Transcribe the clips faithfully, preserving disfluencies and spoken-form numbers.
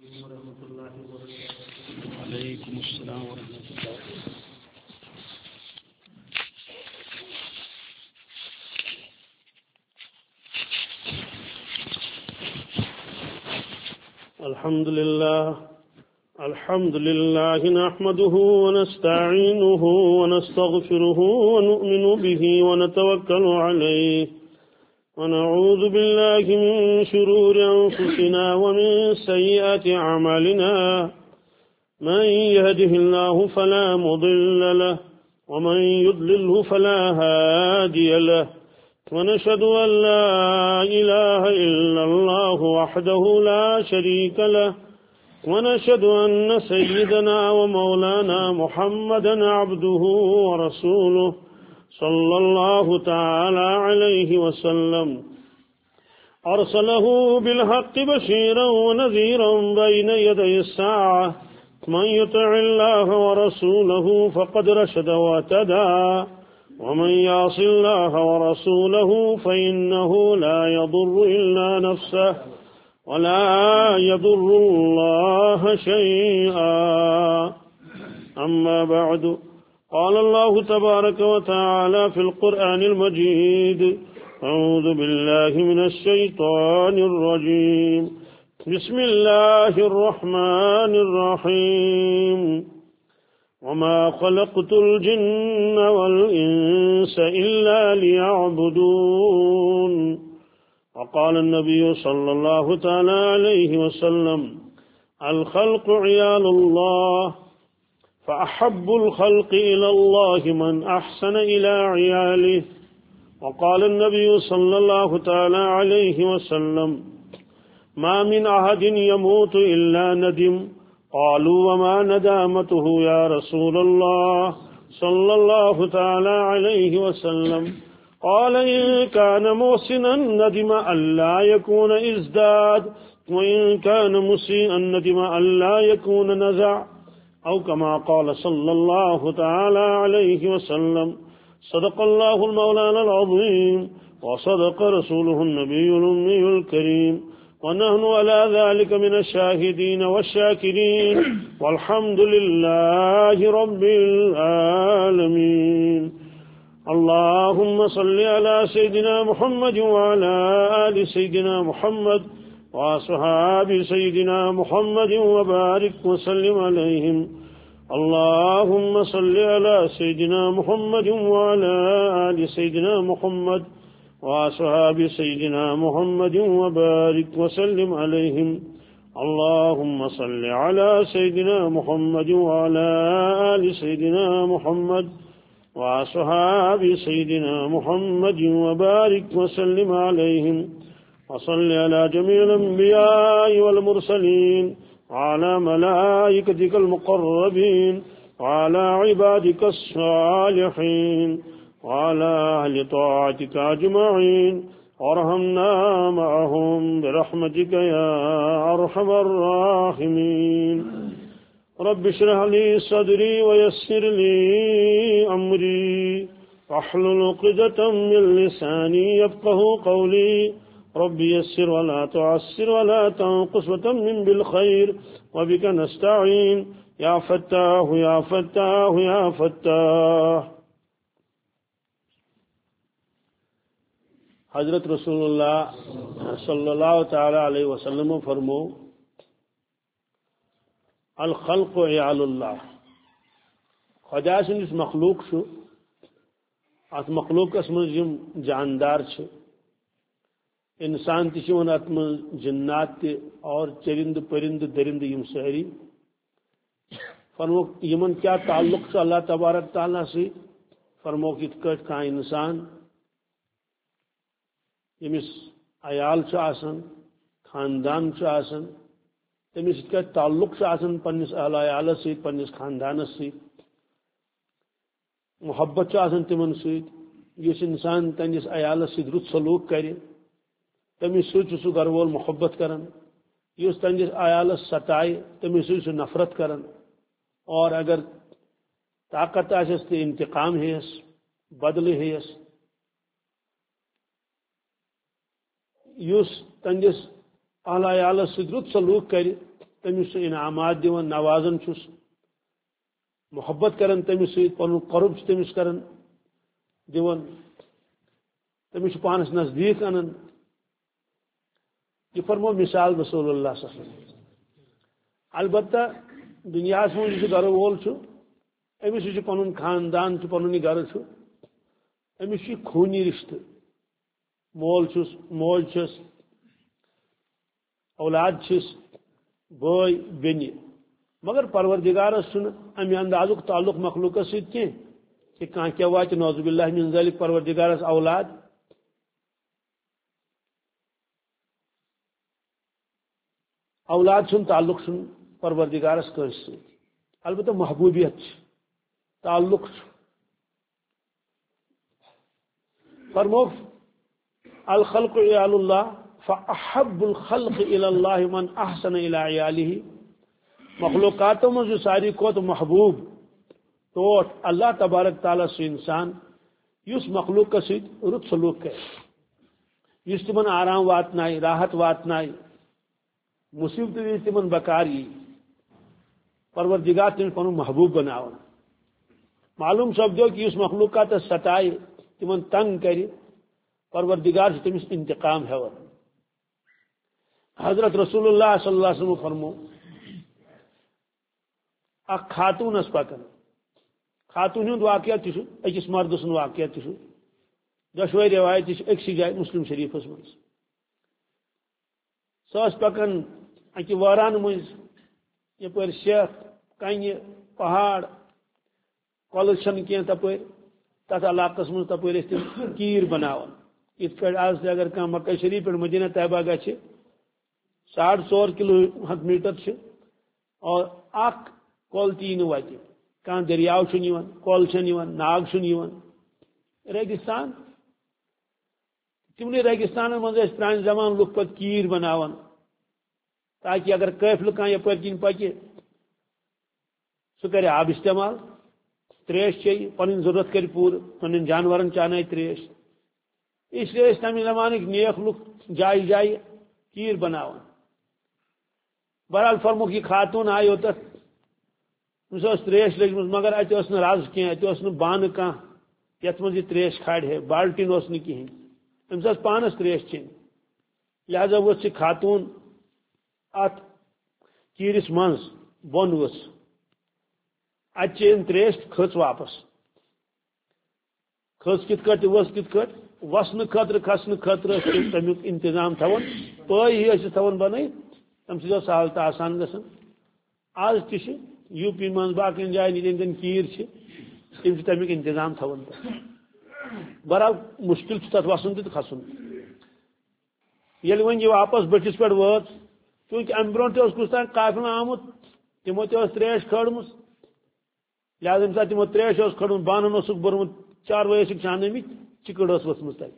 ورحمۃ اللہ وبرکاتہ. وعلیکم السلام ورحمۃ اللہ. الحمد لله الحمد لله نحمده ونستعينه ونستغفره ونؤمن به ونتوكل عليه ونعوذ بالله من شرور أنفسنا ومن سيئات أعمالنا من يهده الله فلا مضل له ومن يضلله فلا هادي له ونشهد أن لا إله إلا الله وحده لا شريك له ونشهد أن سيدنا ومولانا محمدا عبده ورسوله صلى الله تعالى عليه وسلم أرسله بالحق بشيرا ونذيرا بين يدي الساعة من يطع الله ورسوله فقد رشد واهتدى ومن يعص الله ورسوله فإنه لا يضر إلا نفسه ولا يضر الله شيئا. أما بعد قال الله تبارك وتعالى في القرآن المجيد أعوذ بالله من الشيطان الرجيم بسم الله الرحمن الرحيم وما خلقت الجن والإنس إلا ليعبدون. وقال النبي صلى الله تعالى عليه وسلم الخلق عيال الله فأحب الخلق إلى الله من أحسن إلى عياله. وقال النبي صلى الله تعالى عليه وسلم ما من أحد يموت إلا ندم. قالوا وما ندامته يا رسول الله صلى الله تعالى عليه وسلم؟ قال إن كان محسنا ندم ألا يكون ازداد وإن كان مسيئا ندم ألا يكون نزع أو كما قال صلى الله تعالى عليه وسلم. صدق الله المولانا العظيم وصدق رسوله النبي الأمي الكريم ونحن على ذلك من الشاهدين والشاكرين والحمد لله رب العالمين. اللهم صل على سيدنا محمد وعلى آل سيدنا محمد وأصحاب سيدنا محمد وبارك وسلم عليهم. اللهم صل على سيدنا محمد وعلى آل سيدنا محمد وأصحاب سيدنا محمد وبارك وسلم عليهم. اللهم صل على سيدنا محمد وعلى آل سيدنا محمد وأصحاب سيدنا محمد وبارك وسلم عليهم. وصل على جميع الأنبياء والمرسلين وعلى ملائكتك المقربين وعلى عبادك الصالحين وعلى أهل طاعتك أجمعين وارحمنا معهم برحمتك يا أرحم الراحمين. رب اشرح لي صدري ويسر لي أمري واحلل عقدة من لساني يفقهوا قولي. رب يسر ولا تعسر ولا تنقص وتمم بالخير وبك نستعين يا فتاح يا فتاح يا فتاح. حضرت رسول اللہ صلی اللہ تعالی علیہ وسلم فرمو الخلق عیال اللہ. خدا سندس مخلوق شو ات مخلوق من یم جاندار چھ انسان تشون ات من جنات تی اور چرند پرند درند یم ساری. فرمو یمن کیا تعلق چھ اللہ تبارک تعالی سے؟ فرمو کت کٹ کا انسان یمس عیال چھ آسن خاندان چھ آسن تمس کا تعلق چھ آسن پنس اہل عیالس ست پنس خاندانس ست محبت چھ آسن تمن ست. یس انسان تنس عیالس ست رت سلوک کرے تمس ست سہ گھر وول محبت کران. یس تنس عیالس ستائے تمس ست نفرت کران. اور اگر طاقت آسس تو انتقام ہیس بدلہ ہیس. یس تنس اہل عیالس ست رت سلوک کرے تمس انعامات دان نوازان چھس محبت کران تمس ست پن قرب تمس کران دان تمس پانس نزدیک انان یہ فرمو مثال رسول اللہ صلی اللہ علیہ وسلم البتہ دنیا من گھر وول امس پن خاندان پن گھر امس خونی رشتہ مول چھس موج چھس اولاد چھس بھائی بینی مگر پروردگارس چھ امہ اندازک تعلق مخلوق ست کہ کان کیا وات نعوذ باللہ من ذلک پروردگارس اولاد اولاد چھ تعلق چھ پروردگارس کنس ست البتہ محبوبیت تعلق فرمو الخلق عیال اللہ فاحب الخلق الى اللہ من احسن الى عیالہ مخلوقاتوں میں جو ساری کوت محبوب توٹ اللہ تبارک تعالیٰ سے انسان اس مخلوق کا ست رت سلوک کرے اس تمن آرام واتنائے راحت واتنائے مصیبت تمن بکاری پروردگار تم پن محبوب بناون معلوم سپدو کہ اس مخلوقات ستائے تمن تنگ کر پروردگار سے تمس انتقام ہیون حضرت رسول اللہ صلی اللہ علیہ وسلم فرمو اخ خاتون اس پکن خاتون ہند واقعہ تہ اکس مرد سن واقعہ تہ دشوئی روایت اکسی جائے مسلم شریفس من سس پکن اکہ واران مز یپر شیخ کنہ پہاڑ کل چھ کی تپر تتھ علاقس من تپر تم کیر بناون ات پہ آج تہ اگر کھانا مکہ شریف پہ مدینہ طیبہ گھِ ساڑھ ژور کلو میٹر اور اخ کول تی وت کان دریاو کول ناگ ریگستان تمن ریگستان من پران زمان لوگ پہ کیر بناون تاکہ اگر قافلہ کان یپر کن پکہ سہ کر آب استعمال تریش چی پن ضرورت کر پور پن جانورن چانائے تریش اس لیے تمہ زمانک نیک لوگ جائے جائے کیر بناون بہرحال فرموک یہ خاتون آئی اوتت تمس تریش لجم مگر ات رز کی ات بانہ کھانا یت من یہ تریش کھاڑ ہے بالٹین اس کہین تمس پانس تریش چین لہذا وچ خاتون ات کیرس من بون وس ات چین تریش کھچ واپس کھچ کت کٹ وس کت کٹ وسن خطر کھسن خطر تمیک انتظام تھون پائی ہی تھون بنائی تم سو سہل تو آسان گھن آج تہ یو پی من باقی جائن یتن کیر تم تمیک انتظام تھون برحال مشکل تر وسن تو کھسن یل ون یہ واپس بٹس پہ وات چونکہ ام برو کس تین قافلہ آمت تمو تہ تریش کھڑم لہذا یمہ سات تمو تریش کھڑم بانن اوسک بورمت چاروے ٲسِکھ چھانمت چکڑ ؤژمٕژ تتہِ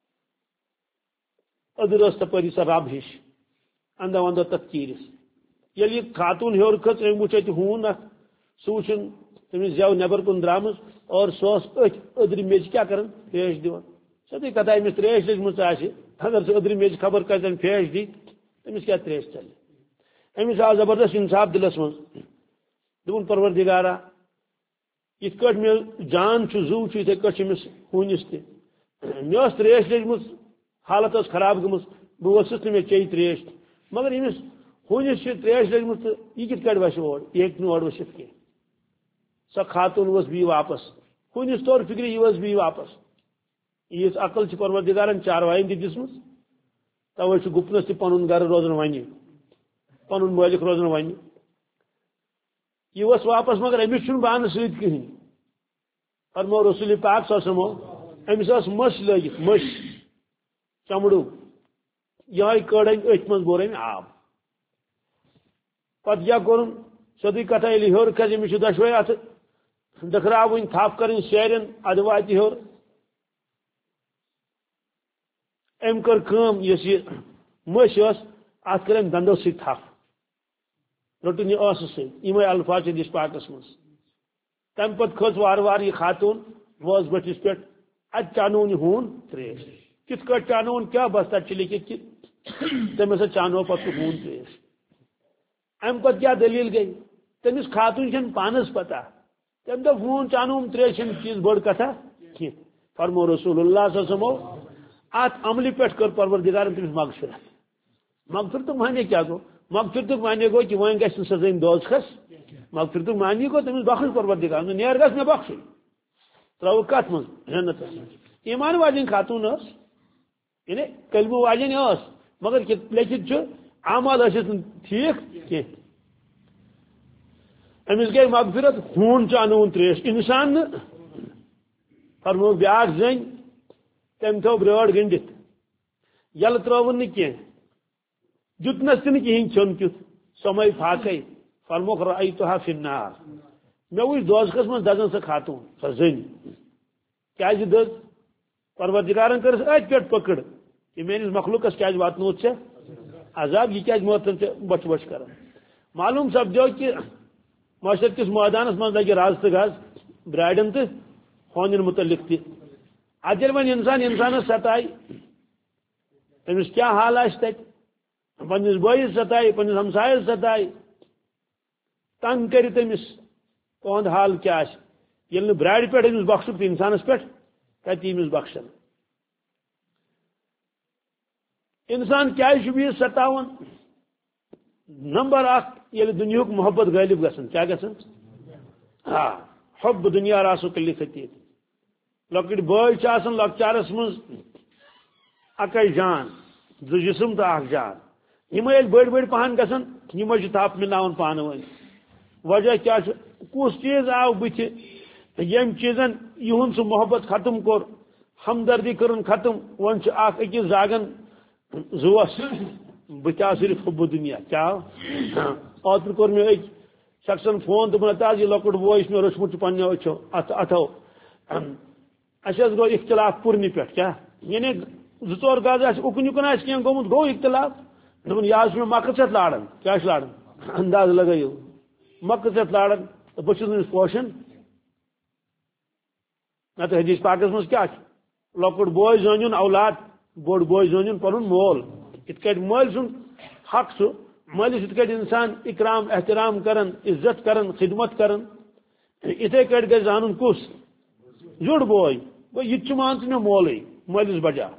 أدٕر ٲس تپٲری سۄ رب ہِش اندو اندو تتھ کیٖرِس ییٚلہِ یہِ خاتون ہیوٚر کھٔژ أمۍ وٕچھ اَتہِ ہوٗن اکھ سُہ وٕچھُن تٔمِس زٮ۪و نٮ۪بر کُن درٛامٕژ اور سۄ ٲس أتھۍ أدرِ میٚژِ کیٛاہ کران پھیش دِوان سیٚودُے کتھا أمِس تریش لٔجمٕژ آسہِ اگر سُہ أدرِ میٚژِ خبر کتٮ۪ن پھیش دی تٔمِس کیٛاہ تریش ژلہِ أمِس آو زبردست انصاف دِلس منٛز دوٚپُن پروردِگارا یِتھ کٲٹھۍ مےٚ جان چھُ زُو چھُ یِتھے کٲٹھۍ چھُ أمِس ہوٗنِس تہِ مےٚ ٲس تریش لٔجمٕژ حالت ٲس خراب گٔمٕژ بہٕ ؤژھٕس نہٕ مےٚ چیٚیہِ تریش مگر أمِس ہوٗنِس چھِ تریش لٔجمٕژ تہٕ یہِ کِتھ کٲٹھۍ وسہِ اور یہِ ہیٚکہِ نہٕ اور ؤسِتھ کینٛہہ سۄ خاتون ؤژھ بیٚیہِ واپس ہوٗنِس توٚر فِکرِ یہِ ؤژھ بیٚیہِ واپس ییٖژ عقل چھِ پروردِگارن چاروایَن تہِ دِژمٕژ تَوَے چھُ گُپنس تہِ پنُن گرٕ روزان وَنہِ پنُن مٲلِک روزان وَنہِ یہ ؤژھ واپس مگر أمِس چھُنہٕ بانہٕ سۭتۍ کِہیٖنۍ فرمو رسول پاک صلی اللہ علیہ وسلم أمِس ٲس مٔچھ لٲگِتھ مٔچھ چمڑوٗ یِہوٚے کٔڑ أمۍ أتھۍ منٛز بوٚر أمۍ آب پتہٕ کیٛاہ کوٚرُن سیوٚدُے کتھا ییٚلہِ ہیوٚر کھسہِ أمِس چھِ دۄشوے اَتھٕ ڈٔکھراوٕنۍ تھپھ کَرٕنۍ سیرٮ۪ن اَدٕ واتہِ ہیوٚر أمۍ کٔر کٲم یۄس یہِ مٔچھ ٲس اَتھ کٔر أمۍ دنٛدو سۭتۍ تھپھ رٔٹُن یہِ ٲسہٕ سۭتۍ یِمے الفاظ چھِ حدیث پاکس منٛز تمہِ پتہٕ کھٔژ وارٕ وارٕ یہِ خاتون وٲژ بٔٹھِس پٮ۪ٹھ اَتہِ چانووُن یہِ ہوٗن تریش کِتھ کٲٹھۍ چانووُن کیٛاہ بس تتہِ چھِ لیکھِتھ کہِ تٔمۍ ہسا چانوو پتہٕ سُہ ہوٗن تریش ام پتہ کیا دلیل گئی تمس خاتون چھن پانس پتہ تم دو فون چانوم ترے چھن چیز بڑ کتھا کی فرمو رسول اللہ صلی اللہ علیہ وسلم ات عملی پہ کر پروردگارن تمس مغفرت مغفرت معنی کیا گو مغفرت معنی گو کہ وہیں گھس سزین دوزخس مغفرت معنی گو تمس بخش پروردگار نیر گھس نہ بخش ترو کت من جنت ایمان واجن خاتون اس یعنی کلمہ واجن اس مگر لیکن اعمال اس ٹھیک کی امس گئی مغفرت خون چانون تریش انسان فرمو بیاکھ زن تم تھو برٲر گنڈت یل ترون کی جتنس تہ کہین چون کیت سمے پھاکے فرموک رأیتها فی النار مے وچ دوزخس من دزن سہ خاتون سہ زن کیاز دز پروردگارن کرس ات پہ پکڑ کہ میانس مخلوقس کیاز واتنوت ژےٚ عذاب یہ کیاز موتن ژےٚ بچ بچ کران معلوم سپدو کہ معاشرت کس میدانس من لگہ راز تو گاز براڑن تو ہونن متعلق تہ ادر ون انسان انسانس ستائے تمس کیا حال آس تت پنس بٲیس ستائے پنس ہمسایس ستائے تنگ کر تمس تہد حال کیا آس یل نہ براڑ پہ امس بخشک تو انسانس پہ کت امس بخشن انسان کیا بیس ستاون نمبر اخ یل دنیا محبت غالب گھن کیا گھن ہاں حب دنیا راسو کلی خطیت لکٹ بٲے آسان لکچارس مز اکے جان زٕ جسم تو اخ جان ہم یل بڑ بڑ پہن گھن ہم تھپ ملان پانہ ون وجہ کیا کس چیز آو بت یم چیزن یہن سہ محبت ختم کور ہمدردی کرن ختم ون اخ اکس زاگن زوس بت آو صرف حب دنیا کیا اوتر کور مے اک شخصن فون دپن تاز یہ لکٹ بوے مے رچمت پنو اچھو اتھو اس گو اختلاف پورنہ پہ کیا یعنی زٕ ژور گز آس اکن یکن آس کی گومت گو اختلاف دپن یہ آج مکہ ژےٚ لارن کیا لارن انداز لگٲیو مکہ ژےٚ لارن بہ چھُس نہٕ پوشن نتہ حدیث پاکس مز کیا لکٹ بوے زٲنِن اولاد بوڑ بوے زٲنِن پنن مول ات کٹ مٲلۍ سُنٛد حق سُہ مٲلِس ات کٹ انسان اکرام احترام کرن عزت کرن خدمت کرن اتھے کٹ گژھِ زانُن کُس زیُٹھ بوے گوٚو یہِ تہِ چھُ مان ژٕ مےٚ مولٕے مٲلِس بجا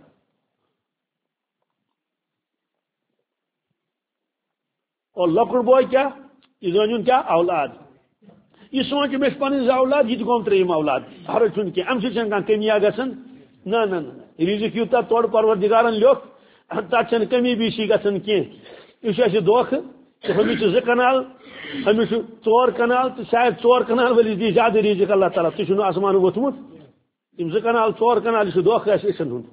اور لکٹ بوے کیا یہ زٲنِن کیا اولاد یہ سوچ مے پن زٕ اولاد یہ تہِ گوٚم ترٛیٚیِم اولاد حرج چھُنہٕ کینٛہہ امہِ سۭتۍ چھنہٕ کانٛہہ کٔمیا گژھان نہ نہ نہ رزق یوٗتاہ تورٕ پروردگارن لیوٚکھ تتھ چھنہٕ کمی بیشی گژھان کینٛہہ یہ چھُ اَسہِ دھوکہٕ کہ ہمس زٕ کنال ہمس ژور کنال تو شاید ژور کنال ولس دی زیادہ رزق اللہ تعالیٰ تہ چھُنہٕ آسمان ووتمُت یم زٕ کنال ژور کنال یہ چھُ دھوکہٕ اَسہِ أچھن ہُنٛد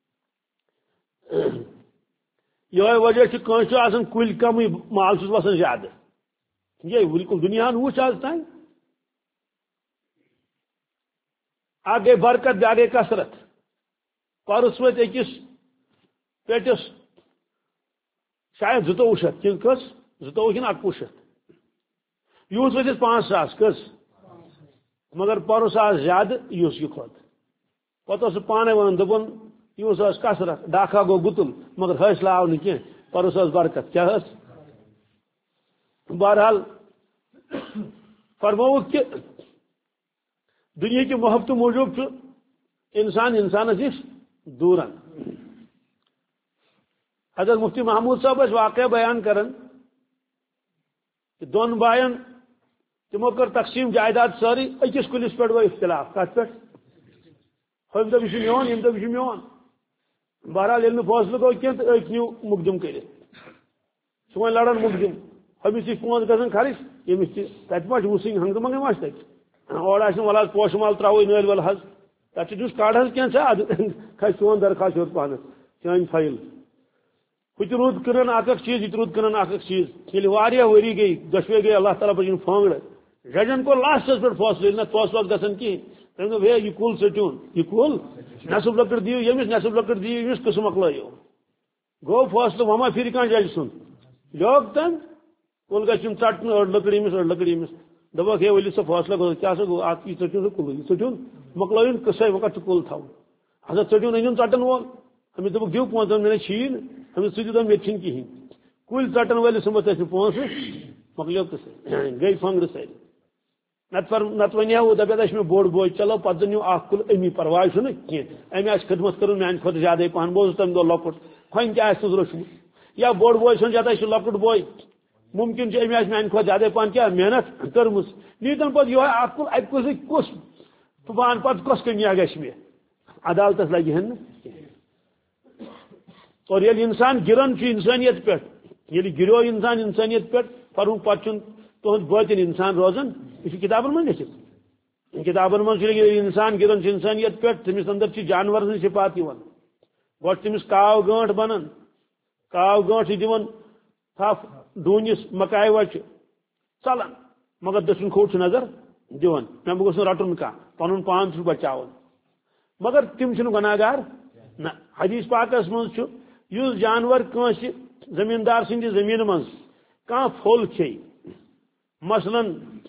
یہ وجہ چھ کٲنٛسہِ چھُ آسان کُلۍ کمٕے مال چھُس وسان زیادٕ یہ بالکل دنیا وچ آز تانۍ اکھ گٔے برکت بیٛاکھ گٔے کثرت پرُس وٲتۍ أکِس پیٹس شاید زٕتووُہ شیٚتھ کِنہٕ کٔژ زٕتووُہ کِنہٕ اکوُہ شیٚتھ یوٗت وٲتِس پانٛژھ ساس کٔژ مگر پرُس آس زیادٕ یُس یہِ کھوٚت پتہٕ اوس سُہ پانے ونان دوٚپُن یُس ٲس کثرت ڈاکھا گوٚو گُتُل مگر حٲصلہٕ آو نہٕ کینٛہہ پرُس ٲس برکت کیٛاہ ٲس بہرحال فرمووُکھ کہ دنیا کی محبت موجود چھُ انسان انسانس نش دوٗرن حضرت مفتی محمود صاحب ٲسۍ واقعہ بیان کران کہ دون بائن تمو کر تقسیم جائیداد ساری أکِس کُلِس پٮ۪ٹھ گوٚو اختلاف کتھ پٮ۪ٹھ ہُمہِ دوٚپ یہِ چھُ میون ییٚمہِ دوٚپ یہِ چھُ میون بہرحال ییٚلہِ نہٕ فٲصلہٕ گوٚو کینٛہہ تہٕ أکۍ نیوٗ مقدم کٔرِتھ سُہ وۄنۍ لڑان مقدم ہمس تہِ پونٛسہٕ گژھان خرچ ییٚمِس تہِ تتہِ ما چھِ وُسٕنۍ ہنگتہٕ منگے ما چھِ تتہِ اورٕ آسہِ ول حظ پوشہٕ مال ترٛاوٕے نٲلۍ ول حظ تتہِ چھُ دِیُس کڑ حظ کینٛہہ ژٕ ادٕ کھسہِ چون درخواست ہیوٚر پہنس چٲنۍ فایل ہُہ تہِ روٗد کٕنان اکھ اکھ چیٖز یہِ تہِ روٗد کٕنان اکھ اکھ چیٖز ییٚلہِ واریاہ ؤری گٔے دۄشوے گٔے اللہ تعالیٰ بچن فٲنگڑٕ ججن کوٚر لاسٹس پٮ۪ٹھ فٲصلہٕ ییٚلہِ نہٕ فٲصلہٕ اوس گژھان کِہیٖنۍ تٔمۍ دوٚپ ہے یہِ کُل ژٔٹِوُن یہِ کُل نٮ۪صٕب لٔکٕر دِیِو ییٚمِس نٮ۪صٕب لٔکٕر دِیِو ییٚمِس قٕسم مۄکلٲیِو گوٚو فٲصلہٕ وۄنۍ ما پھِرِ کانٛہہ جج سُنٛد لیوٚکھ تٔمۍ کُل گژھِ یُن ژٹنہٕ أڑ لٔکٕر ییٚمِس أڑ لٔکٕر ییٚمِس دوٚپکھ ہے ؤلِو سا فٲصلہ گوٚو کیٛاہ سا گوٚو اکھ یہِ ژٔٹِو سا کُلٕے یہِ ژٔٹِوُن مۄکلٲیُن قٕصے وۄنۍ کتھ چھُ کُل تھاوُن ہسا ژٔٹِوُن أنِوُن ژٹن وول أمِس دوٚپُکھ دِیِو پونٛسہٕ دوٚپُن مےٚ نَے چھِیی نہٕ أمِس ژٕ دِ دوٚپ مےٚ تہِ چھِنہٕ کِہیٖنۍ کُلۍ ژٹن وٲلِس سُمبتھ ٲسۍ نہٕ پونٛسہٕ مکلیو قصہ گئی فنگر ساری نت نت ونیا وہ دپیا میں بوڑ بوے چلو پتہ نیو اخ کل امی پرواہ کی امی آس خدمت کرن میان کھت زیادہ پہن بوز تم دہ لکٹ کھن تہ آس روچمت یا بوڑ بوے سن جتہ لکٹ بوے ممکن امی آس میان کھت زیادہ پہن کیا محنت کرمز نیتن پتہ یہ اخ کل اتہ کس کس پان پتہ کس کمیا گھس مے عدالتس لگی ہن اور یل انسان گرن انسانیت پہ یل گرو انسان انسانیت پہ پھر پتہ تہذ باطن انسان روزان یہ کتابن من لکھت کتابن من انسان گرن انسانیت پہ تمس اندر جانور سن صفات گو تمس کاو گانٹ بنان کاو گانٹ دان تھپ ڈونس مکائے وچ ژلان مگر دچن کھوٹ نظر دان مے گوس رٹن کھانا پن پان بچا مگر تم گناہگار نہ حدیث پاکس مز اس جانور کنس زمیندار سند زمین من کھانا پھول کھے مثلا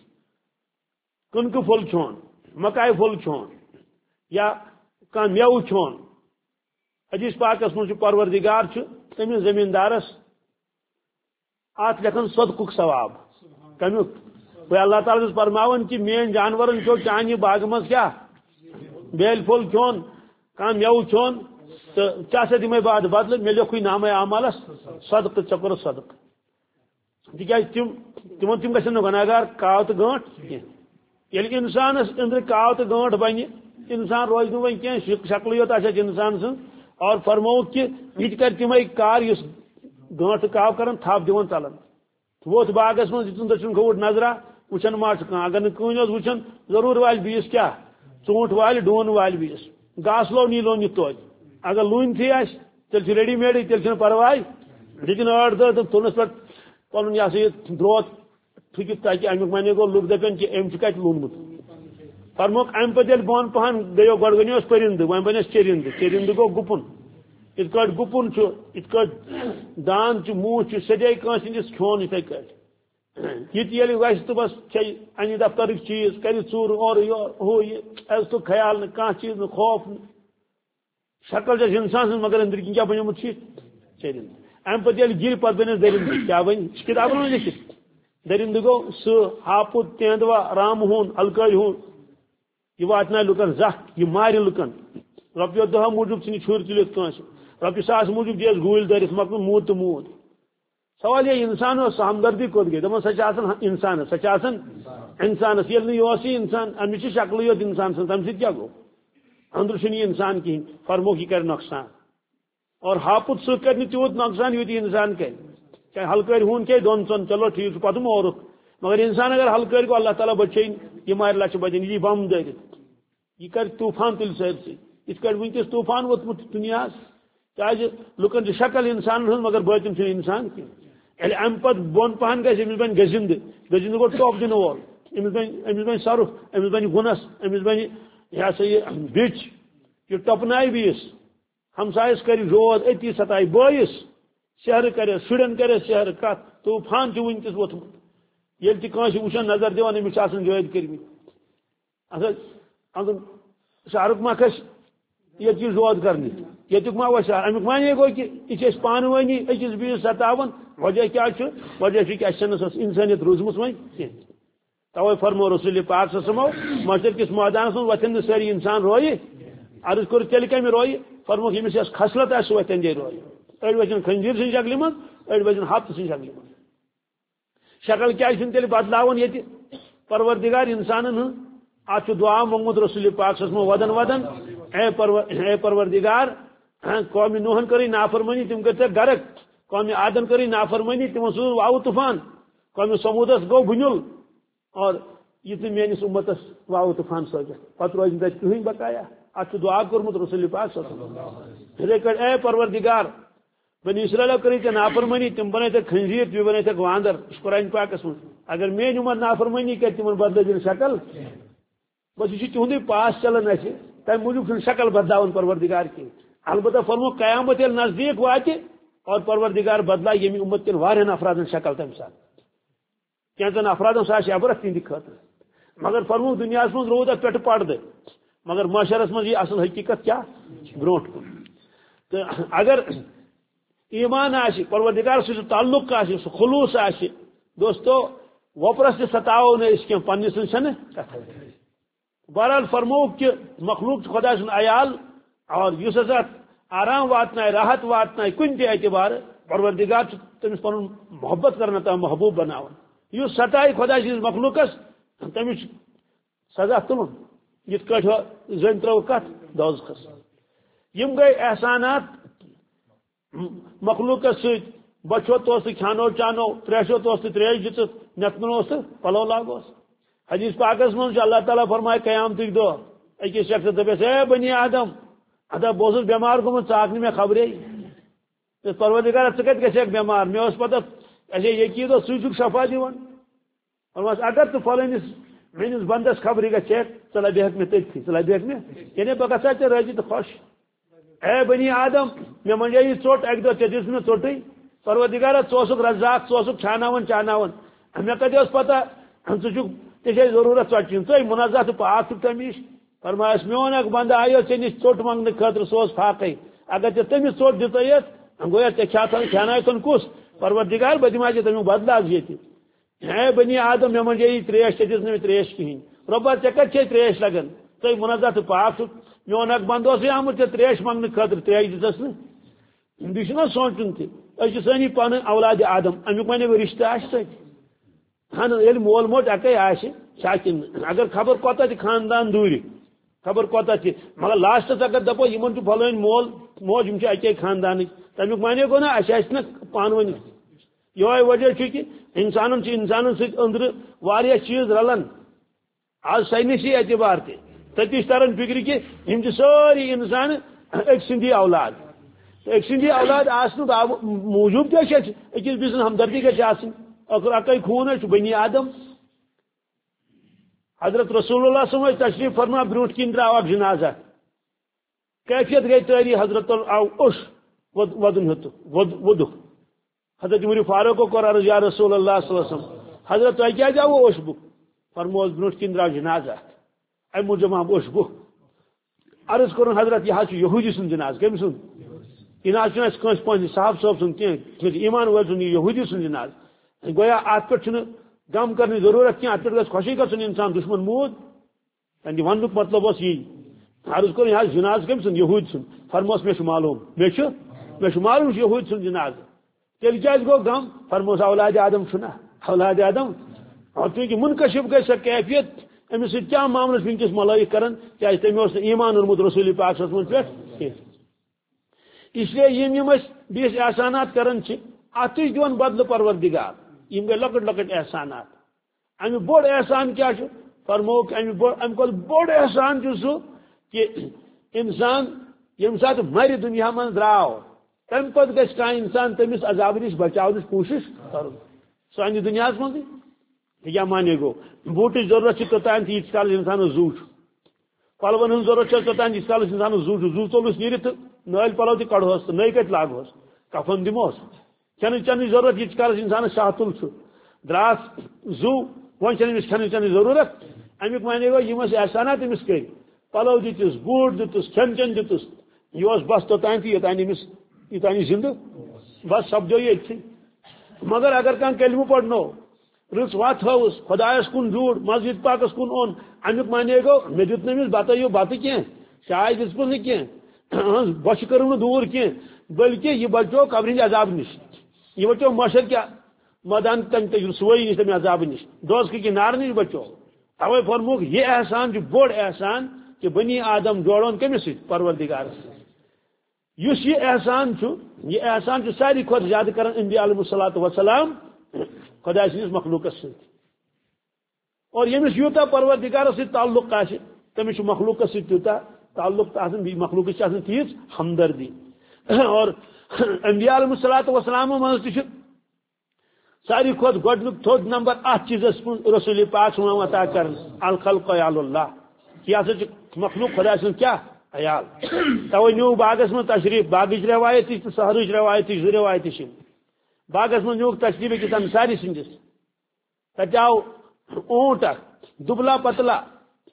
کنک پھول کھون مکائی پھول کھون یا کھانا میو کھون حدیث پاکس مز پروردگار تمس زمیندارس ات لکھن صدقک ثواب کمیک اللہ تعالیٰ فرماون کہ مین جانورن کھو چانہ باغ مز کیا بیل پھول کھون کھانا میو کھون تو ٹھا دمے بعد بدل مے لکھ نامہ اعمالس صدق ٹھیک صدق تاز تم تمن تم گھن گناہگار کاو تو گانٹ یل انسانس اندر کاو تو گانٹ بنہ انسان روز نا وی کی شکل یوت آس انسان سن اور فرمو کہ یہ کر تمے کار اس گانٹ کاو کران تھپ دان ژلان ووت باغس من دن دچن کھوٹ نظرہ وچن ما اگر نکن وچن ضرور وال بیس کیا ژونٹ وال ڈون وال بیس گاس لو نی لو نت توتہ اگر لون تھی آس تیل ریڈی میڈ تیل پرواہ لیکن ٲٹھ دہ تو تونس پہ پن یہ سا یہ دروت پھکت تاکہ امیک معنی گو لوگ دپن کہ ام کت لونمت فرموک ام پتہ یل بون پہن گیو گۄڈٕ گنیوس پرند وۄنۍ بنیس چرند چرند گو گپن ات کٹ گپن ات کٹ دان موت سجے کنس ہندس کھون اتھے کٹ یہ ویسے تو بس چھ انہ دفترک چیز کر ژور اور یور ہو یہ اس تو خیال نہ کھانا چیز نہ خوف نہ شکل جس انسان سن مگر اندر کیا بنیومت چرند ام پتہ یل گر پتہ بنس درند کیا بن کتابن من لکھت درند گو سہ ہاپت تیندوا رام ہون الکٲے ہون یہ واتن لکن زخ یہ مار لکن رۄپیو دہ موجود ثھن چھر تلت کنس رۄپیہ ساس موجود دیس گوٗلۍ دٲرِتھ مۄکلن موٗد تہٕ موٗد سوال یہ انسان اس ہمدردی کوت گئی دپان سہ انسان سہ انسانس یل یہ انسان امچ شکل یوت انسان سن تم سۭتۍ کیا گو اندر چھ یہ انسان کہین فرموک یہ کر نقصان اور ہاپت سہ کر تیوت نقصان یوت یہ انسان کر چاہے ہلکٲرۍ ہون کہ دون ژون چلو ٹھیک پتہ مورک مگر انسان اگر ہلکٲرۍ گو اللہ تعالیٰ بچین یہ مار لچھ بچن یہ بم دٲرِتھ یہ کر طوفان تل سٲرسٕے یِتھ کٲٹھۍ ونکس طوفان ووتمُت دُنیاہس کیازِ لُکن شکل انسان ہن مگر باطن چھ انسان کی یل ام پت بون پہن گژھِ أمِس بنہِ گٔزِنٛدٕ گٔزِنٛدٕ گوٚو ٹۄپھ دِنہٕ وول أمِس بنہِ أمِس بنہِ سرُف أمِس بنہِ گُنس أمِس بنہِ یہ سا یہ بچ یہ ٹۄپنایہِ بیٚیِس ہمسایس کر رود أتی ستایہِ بٲیِس شہرٕ کرٮ۪س شُرٮ۪ن کرٮ۪س شہرٕ کتھ طوفان چھُ وٕنکٮ۪س ووتمُت ییٚلہِ تہِ کٲنٛسہِ وٕچھان نظر دِوان أمِس چھِ آسان جٲدۍ کٔرمٕتۍ اگر اگر شہرُک ما کھسہِ ییٚتہِ یہِ زود کرنہِ ییٚتیُک ما وسہِ امیُک معنی گوٚو کہِ یہِ چھِ أسۍ پانہٕ ؤنی أکِس بیٚیِس ستاوان وجہ کیٛاہ چھُ وجہ چھُ کہِ اَسہِ چھَنہٕ سۄ اِنسٲنیت روٗزمٕژ وۄنۍ کینٛہہ توے فرمو رسول پاک صلی اللہ علیہ وسلم مشرق کس میدانس منٛز وتھن نہٕ سٲری انسان رویہِ عرض کوٚر تیٚلہِ کمہِ رویہِ فرموکھ ییٚمِس یۄس خصلت آسہِ سُہ وتھِ تمہِ جایہِ رویہِ أڑۍ وتھن خنزیٖر سٕنٛدِ شکلہِ منٛز أڑۍ وتھن ہفتہٕ سٕنٛدِ شکلہِ منٛز شکل کیٛازِ چھُنہٕ تیٚلہِ بدلاوُن ییٚتہِ پروردگار انسانن ہٕنٛز اتھ چھُ دعا موٚنگمُت رسول پاک صلی اللہ علیہ وسلم ودن ودن اے پرور اے پروردگار قوم نوحن کری نافرمانی تم کرتے غرق قوم عادن کری نافرمانی تم سوز واو طوفان قوم سمودس گو بنیل اور یہ میانس امتس واو طوفان سوچ پتہ روز تک کہین بقایا ات دعا کورمت رسول پاک صلی اللہ علیہ وسلم اے پروردگار بنی اسرائیل کری تے نافرمانی تم بنے تے خنزیر تم بنے تے واندر اس قرآن پاکس من اگر میان امت نافرمانی کر تمن بدل دن شکل بس یہ تہندی پاس چلان اچھے تم موجود شکل بدلاون پروردگار کی البتہ فرمو قیامت یل نزدیک واتہ اور پروردگار بدلا یمی امت کن واریاہن افرادن شکل تمہ سات کینژن افرادن سہ آسہِ عبرت تہندِ خٲطرٕ مگر فرمو دنیا من روٗد اتھ پٮ۪ٹھ پردٕ مگر معاشرس من یہ اصل حقیقت کیا برونٛٹھ کُن تہٕ اگر ایمان آسہِ پروردگار سۭتۍ تعلق آسہِ سُہ خلوص آسہِ دوستو وپرس تہ ستاو نا اس کی پنہ سن بہرحال فرمو کہ مخلوق خدا سن عیال اور اس ہسا آرام واتن راحت واتن کن تہ اعتبار پروردگار تمس پن محبت کرنا تا محبوب بناون اس ستائے خدا سز مخلوقس تمس سزا تلن یت کٹ زن ترو کت دوزخس یم گئی احسانات مخلوقس ست بچو توس کھانو چانو تریشو توس تریش دت نتمنوس پلو لاگوس حدیث پاکس من اللہ تعالیٰ فرمائے قیامتک دہ اکس شخص دپس اے بنی آدم ادا بہ اوسس بیمار گومت ژاک نہ مے خبرے پروردگار ژٕ کتہِ گژھکھ بیمار مے اوس پتہ اچھا یقین سی چھُکھ شفا دِوان فرماس اگر ژٕ فلٲنِس میٲنِس بندس خبرِ گژھکھ ژٕ لبہکھ مےٚ تٔتھی ژٕ لبہکھ مےٚ یعنی بہٕ گژھٕ ہا ژےٚ رٲضی تہٕ خۄش اے بنی آدم مےٚ منجے یہِ ژوٚٹ اکہِ دۄہ ژےٚ دِژ مےٚ ژوٚٹٕے پروردگارا ژٕ اوسُکھ رزاق ژٕ اوسُکھ چھاناوان چاناوان مےٚ کتہِ اوس پتہ ژٕ چھُکھ ژےٚ چھے ضروٗرت ژۄچہِ ژٕے منزہ تہٕ پاک چھُکھ تمہِ نِش فرمایس میون اکھ بندہ آیو ژےٚ نِش ژوٚٹ منگنہٕ خٲطرٕ سُہ اوس فاقے اگر ژےٚ تٔمِس ژوٚٹ دِژییتھ گویا ژےٚ کھیٛاتن کھیٛانٲیتن کُس پروردگار بہٕ دِمہٕ ہا ژےٚ تمیُک بدلہٕ آز ییٚتہِ ہے بنی آدم مےٚ منجے یہِ تریش ژےٚ دِژ نہٕ مےٚ تریش کِہینۍ رۄبا ژےٚ کتہِ چھے تریش لگان ژٕے منزہ تہٕ پاک چھُکھ میون اکھ بندٕ اوسُے آمُت ژےٚ تریش منگنہٕ خٲطرٕ تریش دِژس نہٕ بیٚیہِ چھُنہ سونٛچُن تہِ أسۍ چھِ سٲنی پنٕنۍ اولادِ آدم امیُک وۄنۍ رِشتہٕ آسہِ سۭتۍ اہن ییٚلہِ مول موج اکے آسہِ شاکِن اگر خبر کوتاہ تہِ خاندان دوٗرِ خبر کوتاہ تہِ مگر لاسٹس اگر دپو یِمن چھُ فلٲنۍ مول موج یِم چھِ اکے خاندانٕکۍ تمیُک معنی گوٚو نا اَسہِ آسہِ نا پانہٕ ؤنۍ یہوے وجہ چھُ کہِ انسانن چھِ انسانن سۭتۍ أنٛدرٕ واریاہ چیٖز رلان آز ساینسی اعتبار تہِ تٔتی چھِ تران فکرِ کہِ یِم چھِ سٲری انسان أکۍ سٕنٛدی اولاد تہٕ أکۍ سٕنٛدی اولاد آسنُک موٗجوٗب کیٛاہ چھِ اَسہِ أکِس بیٚیہِ سٕنٛز ہمدردی گژھِ آسٕنۍ ٲخٕر اکے خوٗن حظ چھُ بنی آدم حضرت رسول اللہ صلی اللہ علیہ وسلم تشریف فرما برونٹ کن درٛاو اکھ جنازہ کیفیت گئی تٲری حضرت آو اوٚش ودُن ہیوٚتُکھ وُدُکھ حضرت عمر فاروق کوٚر عرض یا رسول اللہ صلی اللہ علیہ وسلم حضرت تۄہہِ کیٛازِ آوٕ اوٚش بُک فرمووس برونٹ کن درٛاو جنازہ امہِ موٗجوٗب آو اوٚش بُک عرض کوٚرُن حضرت یہِ حظ چھُ یہوٗدی سُنٛد جنازٕ کٔمۍ سُنٛد یہِ نہ حظ چھُنہٕ اَسہِ کٲنٛسہِ پنٛنہِ صاحب صٲب سُنٛد کینٛہہ ایمان وٲلۍ سُنٛد یہِ یہوٗدی سُنٛد جنازٕ گویا اتھ پٮ۪ٹھ چھُنہٕ غم کرنٕچ ضروٗرت کینٛہہ اتھ پٮ۪ٹھ گژھِ خوشی گژھُن انسان دشمن موٗد تہنٛدِ وننُک مطلب اوس یی عرض کوٚر یہِ حظ جنازٕ کٔمۍ سُنٛد یہوٗدۍ سُنٛد فرموس مےٚ چھُ معلوٗم مےٚ چھُ مےٚ چھُ معلوٗم چھُ یہوٗدۍ سُنٛد جنازٕ تیٚلہِ کیٛازِ گوٚو غم فرموس اولادِ آدم چھُنہ اولادِ آدم اور چوٗنٛکہِ منقشب گٔے سۄ کیفیت أمِس سۭتۍ کیٛاہ معاملہٕ چھُ وٕنکٮ۪س ملٲیِق کران کیٛازِ تٔمۍ اوس نہٕ ایمان اوٚنمُت رسوٗل پاک صٲبَس منٛز پٮ۪ٹھ کینٛہہ اس لیے یِم یِم أسۍ بیٚیِس احسانات کران چھِ اتھ تہِ چھِ دِوان بدلہٕ پروردگار یم گٔے لۄکٕٹۍ لۄکٕٹۍ احسانات امیُک بوٚڑ احسان کیٛاہ چھُ فرمووُکھ امیُک بوٚڑ امہِ کھۄتہٕ بوٚڑ احسان چھُ سُہ کہِ انسان ییٚمہِ ساتہٕ مرِ دُنیا منٛز درٛاو تمہِ پتہٕ گژھِ کانٛہہ انسان تٔمِس عذابہٕ نِش بچاونٕچ کوٗشش کرُن سانہِ دُنیاہس منٛزٕے یہِ کیٛاہ معنی گوٚو بوٗٹٕچ ضروٗرت چھِ توٚتام تہٕ ییٖتِس کالس انسانس زوٗ چھُ پلون ہٕنٛز ضروٗرت چھِ توٚتام ییٖتِس کالس انسانس زوٗ چھُ زوٗ ژوٚلُس نیٖرِتھ تہٕ نٲلۍ پلو تہِ کڑہوس تہٕ نٔے کتہِ لاگہوس کفن دِمہوس کھٮ۪نٕچ چٮ۪نٕچ ضروٗرت ییٖتِس کالس انسانس شاہ تُل چھُ درٛاس زوٗ وۄنۍ چھنہٕ أمِس کھٮ۪نٕچ چٮ۪نٕچ ضروٗرت امیُک معنی گوٚو یِم ٲسۍ احسانات أمِس کٔرۍ پلو دِتِس بوٗٹ دِتُس کھٮ۪ن چٮ۪ن دِتُس یہِ اوس بس توٚتام تہٕ یوٚتام أمِس یوٚتام یہِ زِندٕ بس سپدیو ییٚتھی مگر اگر کانٛہہ کلمہٕ پرنو رٕژ وتھ ہٲوٕس خۄدایس کُن زیوٗٹھ مسجد پاکس کُن اوٚن امیُک معنی گوٚو مےٚ دیُت نہٕ أمِس بتٲیِو بتہٕ کینٛہہ چاے دِژمٕژ نہٕ کینٛہہ أہٕنٛز بۄچھِ کٔرٕم نہٕ دوٗر کینٛہہ بٔلکہِ یہِ بچو قبرِ ہٕنٛدِ عذابہٕ نِش یہِ بچو مشر کیٛاہ مٲدان تمہِ رسوٲیی نِش تمہِ عذابہٕ نِش دوزخہٕ کہِ نارٕ نِش بچو توے فرمووُکھ یہِ احسان چھُ بوٚڑ احسان کہ بنی آدم جوڑون کٔمِس سۭتۍ پروردگارس سۭتۍ یُس یہِ احسان چھُ یہِ احسان چھُ ساروی کھۄتہٕ زیادٕ کران انبیاء علیہ الصلوۃ والسلام خدا سٕنٛدِس مخلوقس سۭتۍ اور ییٚمِس یوٗتاہ پروردگارس سۭتۍ تعلق آسہِ تٔمِس چھُ مخلوقس سۭتۍ تیوٗتاہ تعلق تہٕ آسان بیٚیہِ مخلوقس چھِ آسان تیٖژ ہمدردی اور انبیاء علیہ الصلوۃ والسلام منٛز تہِ چھُ ساروی کھۄتہٕ گۄڈنیُک تھوٚد نمبر اتھ چیٖزس منٛز رسول پاک صلی عطا کران الخلق عیال اللہ یہِ ہسا چھُ مخلوق خدا سُنٛد کیٛاہ عیال توے نیوٗ باغس منٛز تشریف باغٕچ روایت تہِ تہٕ سہرٕچ روایت تہِ زٕ روایتہِ چھِ باغس منٛز نیوٗکھ تشریف أکِس انصاری سٕنٛدِس تتہِ آو اونٹ اکھ دُبلا پتلا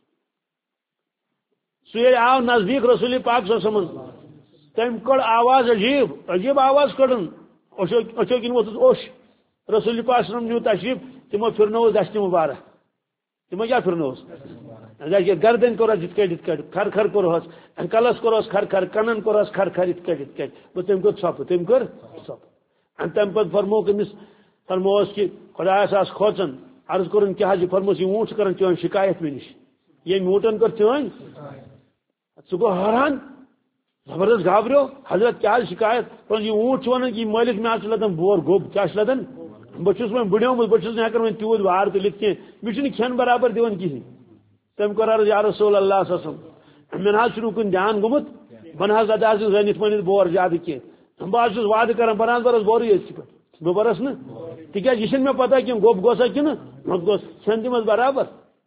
سُہ ییٚلہِ آو نزدیٖک رسول پاک صلی اللہ علیہ وسلم تٔمۍ کٔڑ آواز عجیٖب عجیٖب آواز کٔڑٕن أچھو أچھو کِنۍ ووتُس اوٚش رسول پاک صلی اللہ علیہ وسلم نیوٗ تشریف تمو پھرنوس دشت مبارک تمو کیا پھرنوس گردن کورس یت کٹ یت کٹ کھر کھر کورس کلس کورس کھر کھر کنن کورس کھر کھر یت کٹ یت کٹ بہ تم کر ژھپ تم کر ژھپ تم پتہ فرمو امس فرموس کہ خدایس آس کھوژن عرض کورن کیا حج فرموس یہ اونٹ کرن چون شکایت مے نش یہ اونٹن کر چون سہ گو حیران زبردست گھابریو حضرت کیا شکایت یہ اونٹ ونان کہ مالک میں لدان بور گوب کیا لدان بہت وی بڑیومت بہت ہکان وی تیوت وار تلت کی مجھے کھین برابر دان کہین تم کور عرض یا رسول اللہ صلی اللہ علیہ وسلم مے نہ کن دھیان گومت بہ نہ داس رنت ونت بور زیادہ کی بہت وعدہ کر بہ نہ برس بورے یت پہ بہ برس نا تک یہ مے پتہ کہ گوب گوسا کن مت گوس کھین دمس برابر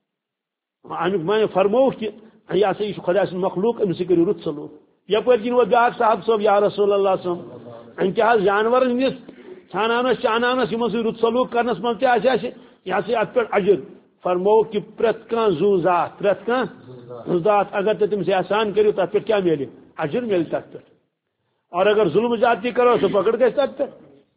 امیک میں فرمو کہ یہ سا یہ خدا سن مخلوق امس کرو رت سلوک یپر کن وہ بیاکھ صاحب صاحب یا رسول اللہ صلی اللہ علیہ وسلم ان کیا جانور نس چھانانس چانانس یمن سی رت سلوک کرنس من تہ یہ سا ات پہ اجر فرمو کہ پریت کان زو ذات پریت کان زو ذات اگر تو تم سے احسان کرو تر پہ کیا ملے اجر مل تک پہ اور اگر ظلم زیادتی کرو تو پکڑ گئے تک پہ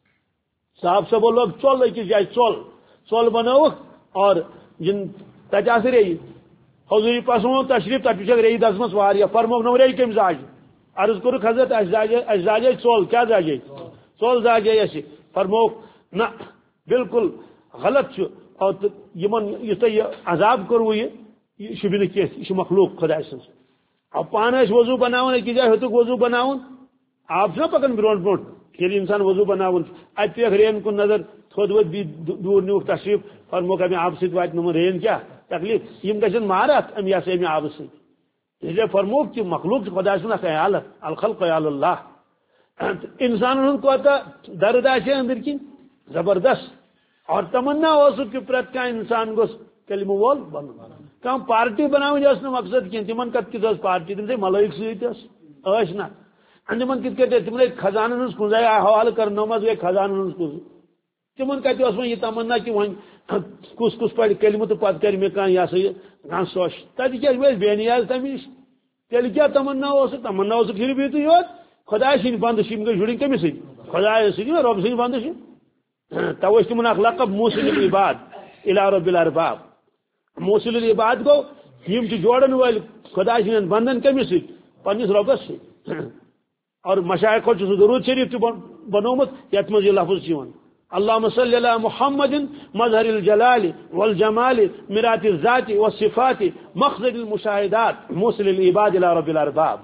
صاحب صاحب لوگ چول اکس جائے چول چول بنوک اور جن تجاس ری حضوری پسو تشریف تک ری دسمس واریا فرموک نو ری کم زاج عرض کورک حضرت اس زاجے چول کیا زاجے چول زاجے اس فرموک نہ بالکل غلط اور یمن یہ تہ عذاب کرو یہ شبہ نہ کیس یہ مخلوق خدا سن اب پان وضو بناون اکس جائے ہتک وضو بناون آپ چھ پکان برون برون یل انسان وضو بناون ات پیک رین کن نظر تھود ود بھی دور نیوک تشریف فرموک امہ آب ست وات نمن رین کیا تکلیف یم گھن مارت ام یہ سا امہ آب ست اس لیے فرموک کہ مخلوق خدا سن خیالت الخلق خیال اللہ انسان ہند کوتا درد آ اندر کن زبردست اور تمنا اس کہ پریت کا انسان گوس کلمہ وول بن کم پارٹی بناون اس مقصد کین تمن کت کس پارٹی تم سے ملائک ست اس نا تمن کت کٹ تم خزانن ہز کن جائے حوالہ کر نماز گئی خزانن ہز کن تمن کت اس یہ تمنا کہ ون کس کس پڑھ کلمہ تو پتہ کر مے کان یہ سا یہ سوچ تتہ کیا بے نیاز تمش تیل کیا تمنا اس تمنا اس پھر بھی تو یوت خدا سن بند شم گئی جڑیں کمس ست خدا سن رب سن بند تو تمن اخ لقب موصل العباد الى رب الارباب موصل العباد گو یم جوڑن ول خدا سن بندن کمس ست پنس ربس ست اور مشائخ سہ درود شریف تہ بنومت یت مز یہ لفظ چون اللهم صل على محمد مظهر الجلال والجمال مرات الذات والصفات مخزن المشاهدات موصل العباد الى رب الارباب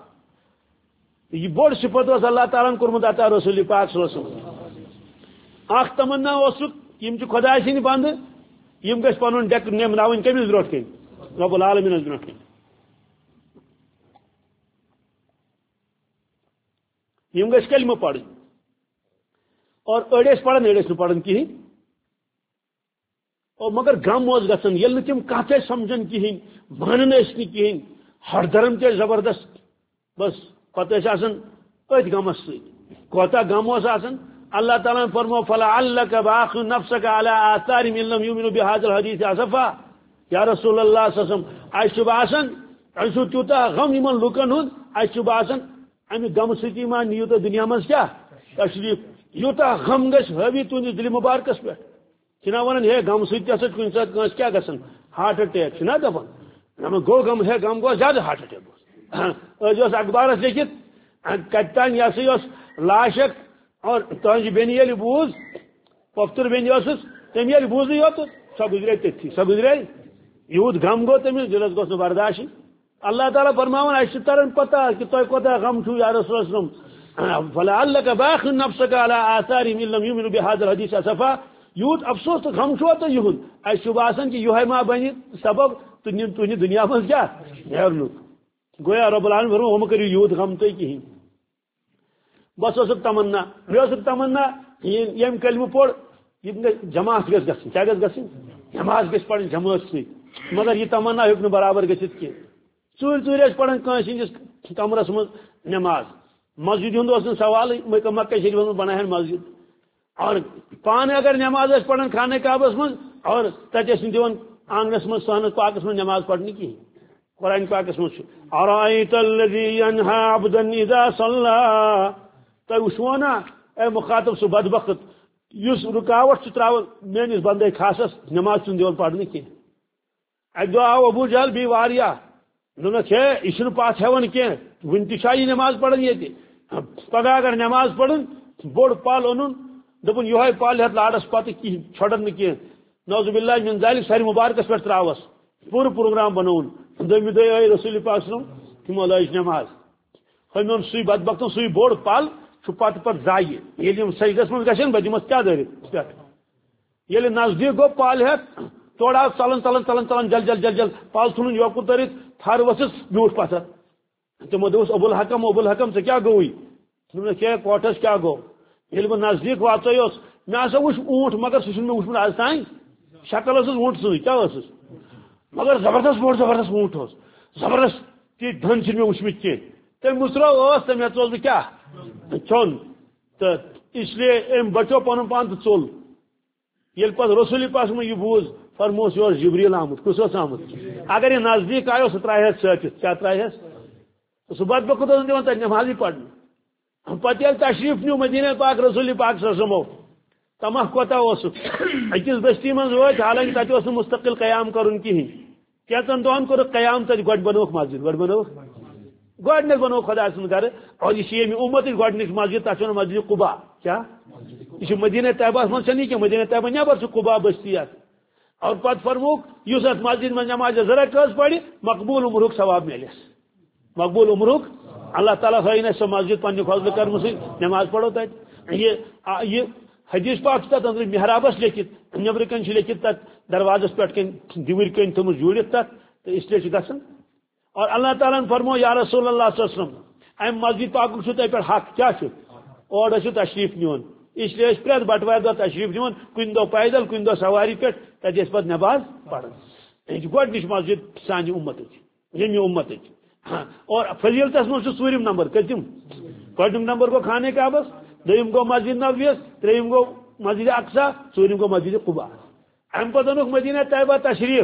یہ بڑ صفت اس اللہ تعالیٰ کورمت عطا رسول پاک صلی اللہ علیہ وسلم اخ تمنا اسک یم چھ خدا سن بند یم گژھ پنن ڈیک نمناون کمس برونٹ کن رب العالمین برونٹ کن یم گژھ کلمہ پڑھن اور اڑس پڑھن اڑس پڑھن کہین اور مگر غم اس گژھن یل تم کتھ سمجھن کہین مانن اس کہین ہر دھرم تے زبردست بس پتہ آسان ات غمس ست کوتا غم اس آسان اللہ تعالیٰ فرمو فلعلک باخع نفسک علی آثارہم ان لم یؤمنوا بہذا الحدیث اسفا یا رسول اللہ صلی اللہ علیہ وسلم اس باسان اس تیوتا غم یمن لوکن ہند اس باسان امہ غم ستی ما نیوتا دنیا مز کیا تشریف یوتا غم گھس حاوی تہندس دل مبارکس پہ چنا ونان ہے غم ستی ہسا کن سات کنس کیا گژھان ہارٹ اٹیک چنا دپان گو غم ہے غم گو زیادہ ہارٹ اٹیک گوس اخبارس لکھت کتان یہ سا لاشک اور تہذ بین یل بوز پۄپھتر بین یس تم یل بوزی یوت سو گزرے تھی سو گزرے یوت غم گو تمس دلس گوس برداشت اللہ تعالیٰ فرماون اس ترن پتہ کہ تہ کوتا غم چھو یا رسول اللہ صلی اللہ علیہ وسلم فلعلک باخع نفسک علی آثارہم ان لم یؤمنوا بہذا الحدیث اسفا یوت افسوس تو غم چھو تو یہود اس باسان کہ یہ ما بنی سبب تہ دنیا مز کیا نیرنک گویا رب العالمین فرمو ہم کرو یوت غم تو کہین بس اس تمنا مے اس تمنا یم کلمہ پڑھ یہ جماعت گھس گھن کیا گھس گھن نماز گھس پڑھن جماعت ست مگر یہ تمنا ہیوک نہ برابر گھت کی ژور ژور اس پڑھن کانس ہندس کمرس مز نماز مسجد ہند اس سوال مکہ شریف مز بناہن مسجد اور پانے اگر نماز اس پڑھن خانہ کعبس مز اور تت اس دیون آنگنس مز سہنس پاکس مز نماز پڑھنی کی قرآن پاکس مز ارایت الذی ینہی عبدا اذا صلی تہ وچھو نا اے مخاطب سہ بدبخت اس رکاوٹ تراو میس بندے خاصس نماز چھ دون پڑھنے کی اک دہ آو ابو جہل بی واریاہ دونک ہے یہ پتھ ہیوان کی ون تہ یہ نماز پڑھن یہ پگہ اگر نماز پڑھن بوڑ پل اون دپن یہ پل ہت لاڑس پتہ کہین چھڑن نہ کی نوز باللہ من ذالک سر مبارکس پہ تراوس پور پروگرام بنون دمہ دہ آئی رسول پاک صلی اللہ علیہ وسلم تمو لج نماز ہم سی بدبختن سی بوڑ پل پتہ پہ زائہ یل سجدس من گھن بہ دمس کیا دٲرِتھ پٮ۪ٹھ ییٚلہِ نزدیٖک گوٚو پل ہٮ۪تھ تھوڑا ژلان ژلان ژلان ژلان جل جل جل جل پل ژھُنُن یوکُن تٔرِتھ تھر ؤژھٕس بیوٗٹھ پتھر تمو دوٚپُس ابو الحکم ابو الحکم ژےٚ کیٛاہ گوٚوُے دوٚپنَس ہے کوٹھس کیٛاہ گوٚو ییٚلہِ بہٕ نزدیٖک واژیوس مےٚ ہسا وُچھ اوٗنٹ مگر سُہ چھُنہٕ مےٚ وُچھمُت آز تانۍ شکل ٲسٕس اوٗنٹ سٕنٛز کیٛاہ ٲسٕس مگر زبردست بوٚڑ زبردست اوٗنٹ اوس زبردست تِتھۍ دٔنۍ چھِنہٕ مےٚ وٕچھمٕتۍ کینٛہہ تٔمۍ مُژرٲو ٲس تہٕ مےٚ ژوٚل بہٕ کیٛاہ ژھیوٚن تو اس لیے ام بچو پن پان تو ژول یل پہ رسول پاک میں یہ بوز فرموس یہ جبریل آمت کس آمت اگر یہ نزدیک آو سہ ترہس ثتت کیا ترہس سہ بد بخت دان تک نمازی پڑھنے پتہ یل تشریف نیو مدینہ پاک رسول پاک صلی اللہ علیہ وسلم تمہ کوتا اکس بستی من وت حالانکہ تت مستقل قیام کرن کہین کینچن دہن کور قیام تت گۄڈٕ بنوک مسجد گۄڈٕ بنوک گۄڈنیتھ بنو خدا سُنٛد گھر اور یہ یہ امت گۄڈنِچ مسجد تک مسجد قبا کیا یہ مدینہ طیبہ من چھ کہ مدینہ طیبہ نبر سے قبا بستی اور پتہ فرموک اس ات مسجد میں نماز ذرا پڑھ مقبول عمرک ثواب ملس مقبول عمرک اللہ تعالیٰ ہن سو مسجد پنہ فضل کرم سی نماز پڑھو تت یہ حدیث پاک تک اندر محرابس لکھت نبر کن لکھت تک دروازس پہ کن دور کن تم جوڑت تک تو اس لیے گھن اور اللہ تعالیٰ فرمو یا رسول اللہ صلی اللہ علیہ وسلم ام مسجد پاک تہ پہ حق کیا اور تشریف نیون اس لیے پریت بٹوار دہ تشریف نیون کن دہ پیدل کن دہ سواری پہ تب پہ نماز پڑھن گۄڈنِچ مسجد سانہ امت یمہ امت اور فضیلتس من ژوٗرِم نمبر کتم گۄڈنیُک نمبر گو خانہ کعبس دوٚیِم گو مسجد نبویس ترٛیٚیِم گو مسجد اقصا ژوٗرِم گو مسجد قبا ام پتہ اونُکھ مدینہ طیبہ تشریف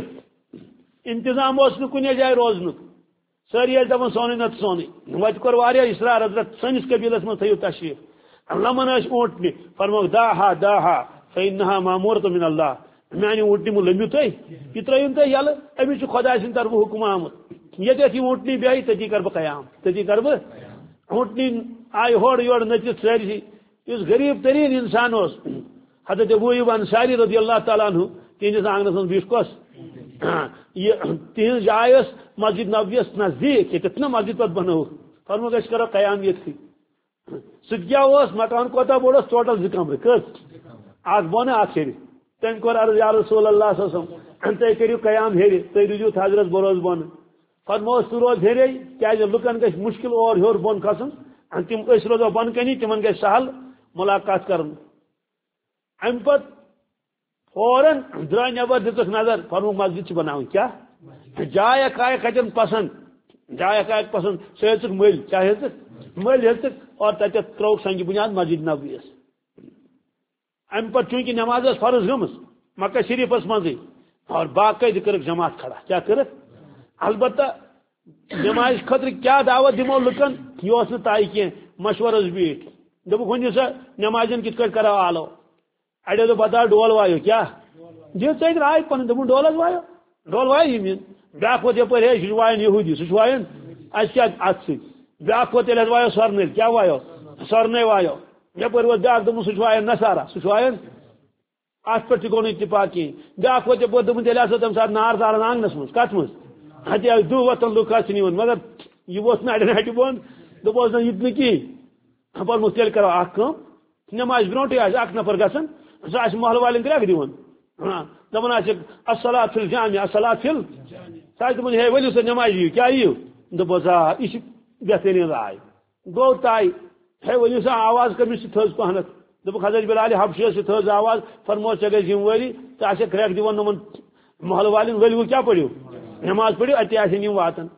انتظام اوس نہٕ کُنہِ جایہِ روزنُک ساری دپان سونُے نتہٕ سونُے وتہِ کوٚر واریاہ اصرار حضرت سٲنِس قبیلس منٛز تھٲیِو تشریف لمن ٲسۍ اوٗنٹنہِ فرموکھ داہا داہا فإنها مأمورة من اللہ میانہِ اوٗنٹنہِ مہ لٔمِو تُہۍ یہِ ترٛٲیِن تُہۍ یلہٕ أمِس چھُ خۄداے سٕنٛدِ طرفہٕ حُکم آمُت ییٚتٮ۪تھ یہِ اوٗنٹنہِ بیٚہہِ تٔتی کرٕ بہٕ قیام تٔتی کرٕ بہٕ اوٗنٹنہِ آیہِ ہورٕ یورٕ نٔژِتھ سٲرسٕے یُس غریٖب تریٖن انسان اوس حضرت ابو ایوب انصاری رضی اللہ تعالیٰ عنہ تہنٛدِس آنگنس منٛز بیٖٹھ کۄس یہ تہذ جائے مسجد نبویس نزدیک یہ نا مسجد پہ بنو فرموک اس کرو قیام یتھی سہ کیا مکان کوتا بوڑ ٹوٹل زٕ کمرٕ کٔژ اکھ بۄنہٕ اکھ ہیٚرِ تٔمۍ کوٚر عرض یا رسول اللہ صلی اللہ علیہ وسلم تُہۍ کٔرِو قیام ہیٚرِ تُہۍ روٗزِو حضرت بہٕ روزٕ بۄنہٕ فرموس ژٕ روز ہیٚرے کیازِ لُکن گژھِ مُشکل اور ہیوٚر بۄن کھسُن تِم أسۍ روزو بۄنہٕ کَنی تِمن گژھِ سہل مُلاقات کرُن امہِ پتہٕ فوراً درٛاے نٮ۪بر دِژٕکھ نظر فرموک مسجد چھِ بناوٕنۍ کیٛاہ جاے اکھ آیکھ کتٮ۪ن پسند جاے اکھ آیکھ پسند سُہ ہیژٕکھ مٔلۍ کیٛاہ ہیژٕکھ مٔلۍ ہیژٕکھ اور تتٮ۪تھ ترٛووُکھ سنگہِ بُنیاد مسجد نبویس امہِ پتہٕ چوٗنٛکہِ نٮ۪ماز ٲس فرض گٔمٕژ مکہ شریفس منٛزٕے اور باقٲعدٕ کٔرٕکھ جماعت کھڑا کیٛاہ کٔرٕکھ البتہ نٮ۪مازِ خٲطرٕ کیٛاہ دعوت دِمو لُکن یہِ اوس نہٕ طے کینٛہہ مشورس بیٖٹھۍ دوٚپُکھ ؤنِو سا نٮ۪مازٮ۪ن کِتھ کٲٹھۍ کرو آلو اڑیو دوٚپ بتا ڈول وایو کیٛاہ دِژ ژےٚ راے پنٕنۍ دوٚپُن ڈول حظ وایو ڈول وایہِ یِم یِن بیٛاکھ ووت یپٲرۍ ہے سُہ چھُ وایان یہوٗدی سُہ چھُ وایان اَسہِ کیٛاہ اَتھ سۭتۍ بیٛاکھ ووت تیٚلہِ حظ وایو سۄرنٔلۍ کیٛاہ وایو سۄرنَے وایو یپٲرۍ ووت بیٛاکھ دوٚپُن سُہ چھُ وایان نصارا سُہ چھُ وایان اتھ پٮ۪ٹھ تہِ گوٚو نہٕ اتفاق کِہیٖنۍ بیٛاکھ ووت یپٲرۍ دوٚپُن تیٚلہِ ہسا تَمہِ ساتہٕ نار ژاران آنگنس منٛز کتھ منٛز ہتہِ ٲسۍ دُہ وۄتھان لُکھ ٲسۍ نِوان مگر یہِ ووت نہٕ اڑٮ۪ن ہٹہِ بۄن دوٚپُس نہٕ یہِ تہِ نہٕ کِہیٖنۍ فرموس تیٚلہِ کرو اکھ کٲم نٮ۪مازِ برونٛٹھٕے آسہِ اکھ نفر گژھان سُہ آسہِ محلہٕ والٮ۪ن گرٛٮ۪کھ دِوان دپان آسٮ۪کھ الصلاۃ فی الجامع الصلاۃ فی سُہ آسہِ دپان ہے ؤلِو سا نٮ۪مازِ یِیِو کیٛاہ یِیِو دوٚپُس آ یہِ چھِ بہتریٖن راے گوٚو طے ہے ؤلِو سا آواز کٔرمٕژ چھِ تھٔز پہنتھ دوٚپُکھ حضرت بلالِ حبشیَس چھِ تھٔز آواز فرموس ژےٚ گژھِ ذِمہٕ وٲری ژٕ آسٮ۪کھ گرٛٮ۪کھ دِوان یِمن محلہٕ والٮ۪ن ؤلِو کیٛاہ پٔرِو نٮ۪ماز پٔرِو اَتے آسن یِم واتان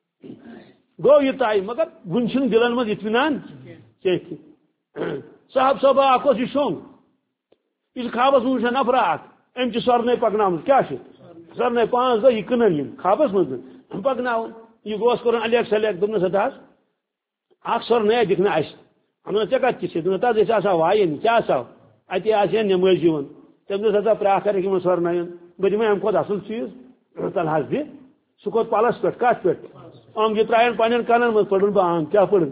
گوٚو یہِ طے مگر وُنہِ چھُنہٕ دِلن منٛز اطمینان کینٛہہ تہِ صاحب صٲبا اکھ اوس یہِ شوٚنٛگ یہِ چھُ خابس منٛز وٕچھان نفرا اکھ أمۍ چھِ سۄرنَے پکناومٕژ کیٛاہ چھِ سۄرنَے پانٛژھ دۄہ یہِ کٕنن یِم خابس منٛز پکناوُن یہِ گوس کوٚرُن الیک سلیک دوٚپنس ہتا حظ اکھ سۄرنَے دِکھ نہٕ اَسہِ ووٚنُن ژےٚ کتھ کِتھ چھِ دوٚپُن تتھ أسۍ آسہو وایِنۍ کیٛاہ آسہو اتہ آسیا نماز یون تم دس ہسا پراکھ کر سورن بہ دم امہ کھت اصل چیز تل حس دِ سہ کھوت پلس پہ کت پہ انگ یہ ترائن پن کنن مز پڑن بہ انگ کیا پڑن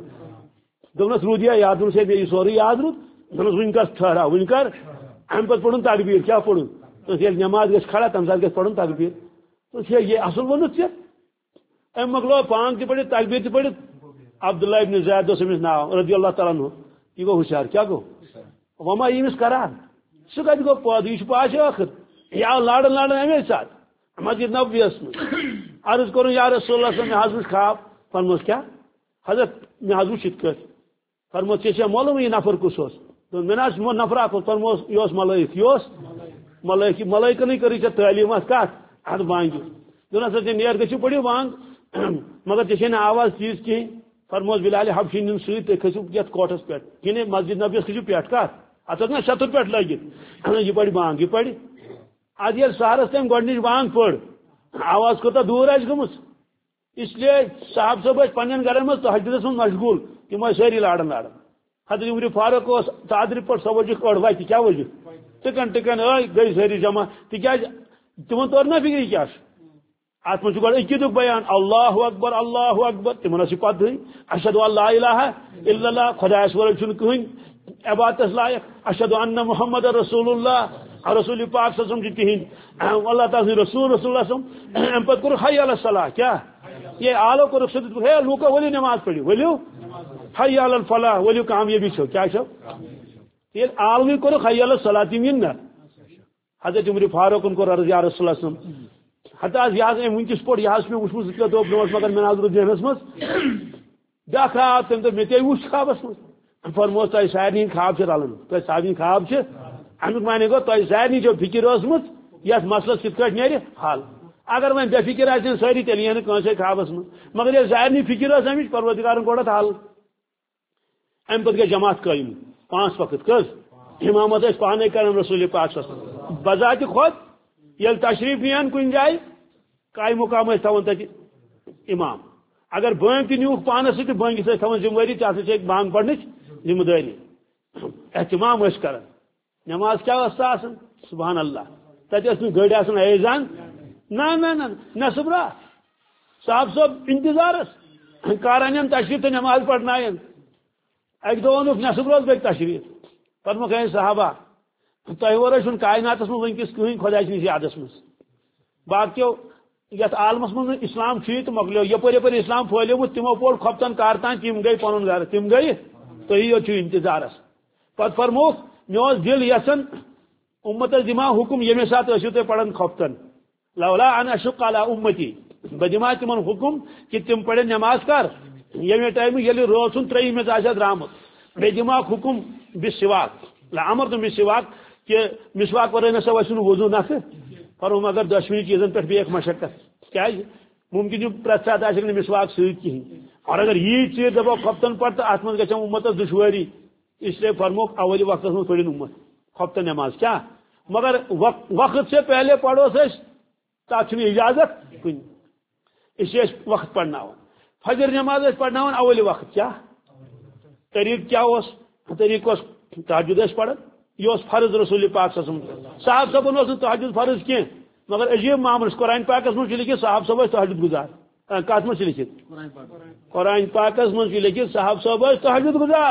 دس رودیا یاد دوس یہ سوری یاد رود دس ونکس ٹھہرا ون کر ام پہ پڑن تقبیر کیا پڑن تو یل نماز گھس کھڑا تم سات گھس پڑن تقبیر تو یہ اصل ونت ژےٚ ام مکلو پانگ تہ پڑھت تقبیر تہ پڑھت عبداللہ ابن زید دوس امس ناو رضی اللہ تعالیٰ عنہ یہ گو ہوشیار کیا گو وما یہ امس کران سہ کتہ گو پود یہ پاش ٲخر یہ آو لارن لارن امے سات مسجد نبویس من عرض کرن یا رسول اللہ صلی اللہ علیہ وسلم خواب فرموس کیا حضرت مے حض وچھ یت کت فرموس ژےٚ چھےٚ معلوم یہ نفر کس اوس مے نہ نفر اکھ فرموس یہ اوس ملائک یہ اوس ملائک ملائکن کری ژےٚ تعلیٖم اتھ کتھ اتھ بانگہِ دون ہسا ژےٚ نیر گٔژھِو پٔرِو بانگ مگر ژےٚ چھے نہٕ آواز چیٖز کِہیٖنۍ فرموس بلال حبشی نِن سۭتۍ تُہۍ کھٔسِو یتھ کوٹھس پٮ۪ٹھ کِنہٕ مسجد نبیس کھٔسِو پٮ۪ٹھ کتھ اتھ ٲس نا شتُر پٮ۪ٹھ لٲگِتھ یہ پڑِ بانگ یہ پڑِ ادٕ ییٚلہِ سہرس تٔمۍ گۄڈنِچ بانگ پٔر آواز کوتاہ دوٗر آسہِ گٔمٕژ اس لیے صاحب صٲب ٲسۍ پننٮ۪ن گرن منٛز تہجدس منٛز مشغوٗل تِم ٲسۍ سٲری لاران لاران حضرت عمر فاروق اوس ژادرِ پٮ۪ٹھ سۄ ؤجِکھ أڑ وتہِ کیٛاہ ؤجِکھ ٹِکن ٹِکن ٲے گٔے سٲری جمع تِکیٛازِ تِمن توٚر نا فِکرِ کیٛاہ چھُ اتھ منٛز چھُ گۄڈٕ عقیٖدُک بیان اللہ اکبر اللہ اکبر تِمن ٲس یہِ پتہٕے اشہدُ ان لا الہ الا اللہ خۄدایس ورٲے چھُنہٕ کٕہٕنۍ عبادتس لایق اشہدُ ان محمد رسول اللہ رسول پاک صلی اللہ علیہ وسلم چھِ تِہنٛدۍ اللہ تعالیٰ سٕنٛدۍ رسول رسول اللہ صلی امہِ پتہٕ کوٚرُکھ حی علی الصلاح کیٛاہ یہ آلو کوٚرُکھ سُہ دِتُکھ ہے لوٗکو ؤلِو نٮ۪ماز پٔرِو ؤلِو حی علی الفلاح ؤلِو کامیٲبی چھو کیٛاہ چھو ییٚلہِ آلوٕے کوٚرُکھ حی علی الصلاح تِم یِن نا حضرت عمر فاروقن کوٚر عرض یا رسول اللہ صلی اللہ علیہ وسلم حتى حظ یہ حظ أمۍ ونکس پوٚر یہِ حظ چھُ مےٚ وٕچھمُت زٕ ترٛےٚ دۄہ برونٛٹھ مگر مےٚ نہ حظ روٗد ذہنس منٛز بیٛاکھ خواب تٔمۍ دوٚپ مےٚ تے وٕچھ خوابس منٛز فرموس تۄہہِ سارنٕے ہٕنٛدۍ خواب چھِ رلان تۄہہِ سارنٕے خواب چھِ امیُک معنی گوٚو تۄہہِ سارنٕے چھو فِکر ٲسمٕژ یتھ مسلس کِتھ کٲٹھۍ نیرِ حل اگر وۄنۍ بے فِکر آسن سٲری تیٚلہِ یی نہٕ کٲنٛسے خوابس منٛز مگر ییٚلہِ سارنٕے فِکر ٲس امِچ پروردگارن کوٚر اتھ حل امہِ پتہٕ گٔے جماعت قٲیِم پانٛژھ وقت کٔژ امامت ٲسۍ پانے کران رسول پاک صلی اللہ علیہ وسلم بذاتِ خۄد ییٚلہِ تشریٖف نِیَن کُنہِ جایہِ قائم مقام ٲسۍ تھاوان تتہِ امام اگر بٲنگ تہِ نیوٗکھ پانس سۭتۍ تہٕ بٲنگِس ٲسۍ تھاوان ذمہٕ وٲری ژےٚ ہسا چھےٚ بانگ پرنٕچ ذمہٕ دٲری احتمام ٲسۍ کران نماز کیٛاہ ٲس سۄ آسان سبحان اللہ تتہِ ٲس نہٕ گٔرۍ آسان ایزان نہ نہ نہ نصب راتھ صاحب صٲب انتظارس کر انن تشریٖف تہٕ نماز پرناین اکہِ دۄہ ووٚنُکھ نصب روز بیٚیہِ تشریٖف فرموکھ ہے صحابہ تۄہہِ ورٲے چھُنہٕ کایناتس منٛز وٕنکیٚس کٕہٕنۍ خۄداے سٕنٛدِس یادس منٛز باقیو یتھ عالمس منٛز اسلام چھُ تہٕ مۄکلیو یپٲرۍ یپٲرۍ اسلام پھہلیومُت تِمو پوٚر کھۄفتن کارتان تِم گٔے پنُن گرٕ تِم گٔے تُہی یوت چھِو انتظارس پتہٕ فرموکھ مےٚ اوس دِل یژھان اُمتس دِما حُکم ییٚمہِ ساتہٕ ٲسِو تُہۍ پران کھۄفتن لولا ان اشق علی امتی بہٕ دِما تِمن حُکم کہِ تِم پرن نماز کر ییٚمہِ ٹایمہٕ ییٚلہِ رٲژ ہُنٛد ترٛیٚیِمِس آسہِ درٛامُت بیٚیہِ دِماکھ حُکم بِسواک امر تہٕ بِسواک کہ مسواک ورٲے نسا وسہِ نہٕ وضوٗ نکھٕ فرموو مگر دۄشوٕنی چیٖزن پٮ۪ٹھ بیٚیہِ مشقت کیٛازِ ممکن چھُ پرٛٮ۪تھ ساتہٕ آسٮ۪کھ نہٕ مسواک سۭتۍ کِہیٖنۍ اور اگر یی ژیٖر دپو کھۄفتن پر تہٕ اتھ منٛز گژھِ اُمتس دُشوٲری اس لیے فرموکھ اول وقتس منٛز پٔرِن اُمت کھۄفتن نماز کیٛاہ مگر وقت سے پہلے پڑھوس أسۍ تتھ چھُنہٕ اجازت کُنہِ اس لیے أسۍ وقت پرناوان فجر نماز ٲسۍ پرناوان اول وقت کیٛاہ طریٖقہٕ کیٛاہ اوس طریٖقہٕ اوس تہجد ٲسۍ پران یہ اوس فرض رسول پاک صلی اللہ علیہ وسلم صاحب صٲبن اوس نہٕ تہجد فرض کینٛہہ مگر عجیب معاملہٕ چھُ قرآن پاکس منٛز چھُ لیکھِتھ صاحب صٲب ٲسۍ تہجد گزار کتھ منٛز چھُ لیکھِتھ قرآن پاکس منٛز چھُ لیکھِتھ صاحب صٲب ٲسۍ تہجد گزار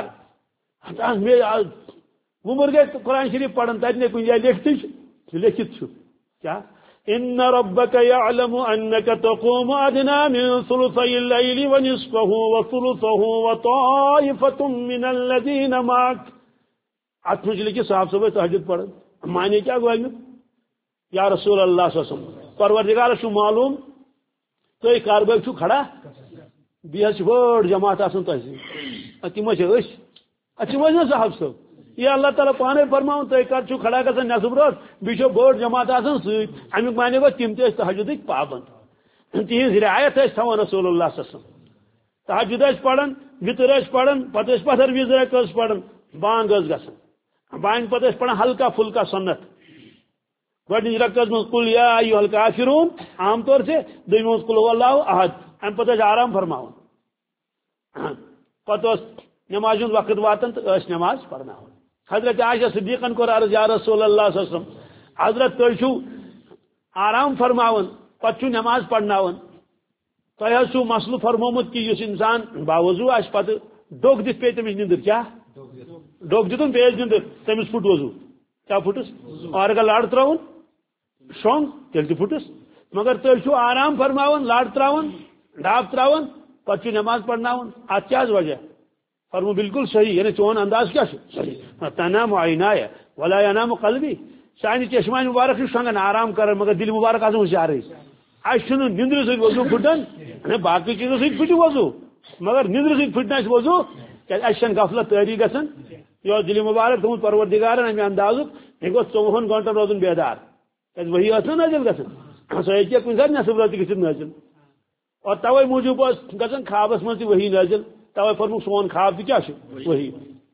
وُمر گٔے قرآن شریٖف پران تتہِ نے کُنہِ جایہِ لیکھتٕے چھُ لیکھِتھ چھُ کیٛاہ ان ربك يعلم انك تقوم ادنى من ثلثي الليل ونصفه وثلثه وطائفة من الذين معك ات منٛز لیکھِتھ صاحب صٲب ٲسۍ تہجد پران معنی کیٛاہ گوٚو امیُک یا رسول اللہ صلی اللہ علیہ وسلم پروردگارس چھُ معلوم تُہۍ کر بٲگۍ چھُو کھڑا بیٚیہِ حظ چھِ بٔڑ جماعت آسان تۄہہِ سۭتۍ تِم حظ چھِ أسۍ اتھ چھِ وۄنۍ صاحب صٲب یہ اللہ تعالیٰ پانے فرماوان تُہۍ کر چھُو کھڑا گژھان نصب روز بیٚیہِ چھو بٔڑ جماعت آسان سۭتۍ امیُک معنی گوٚو تِم تہِ ٲسۍ تہجدٕکۍ پابنٛد تِہنٛز رعایت ٲسۍ تھاوان رسول اللہ صلی اللہ علیہ وسلم تہجد ٲسۍ پران وِتر ٲسۍ پران پتہٕ ٲسۍ پتھر وِزِ رٲژ ٲسۍ پران بانگ ٲس گژھان بانگ پتہٕ ٲسۍ پران ہلکا پھُلکا سنت گۄڈنِچ رکعتس منٛز قل یا ایُہا الکافرون عام طور سے دوٚیمہِ منٛز قل هو اللہ احد امہِ پتہٕ ٲسۍ آرام فرماوان پتہٕ اوس نمازِ ہُنٛد وقت واتان تہٕ ٲسۍ نماز پرناوان حضرت عائشہ صدیقن کو عرض یا رسول اللہ صلی اللہ علیہ وسلم حضرت تھی چھو آرام فرماون پتہ نماز پڑھناون تہ چھو مسلو فرمومت کہ اس انسان باوضو آس پتہ ڈوک دت پی تمس نندر کیا ڈوک دتن پیس نندر تمس پھٹ وضو کیا پھٹس اور اگر لاڑ تراون شونگ تیل تہ پھٹس مگر تھی چھو آرام فرماون لاڑ تراون ڈاپ تراون پتہ نماز پڑھناون ات کیا وجہ فرمو بالکل صحیح یعنی چون انداز کیا صحیح تنام عینایا ولا ینام قلبی سانی چشمان مبارک شنگن آرام کرن مگر دل مبارک آسان ہوشیار اس نندر سی وضو پھٹن باقی چیزوں سی پھٹ وضو مگر نندر سی پھٹنا وضو اچھا غفلت تاری گھن یہ دل مبارک تمہیں پروردگار امہ انداز یہ گو ژوہن گنٹن روزن بیدار کیا وہی نا نازل گھن سو ہیکہ کن سات نصف رات گھت نازل اور توے موجوب گھن خوابس من تہ وہی نازل توے فرمو سون خواب تہ کیا وہی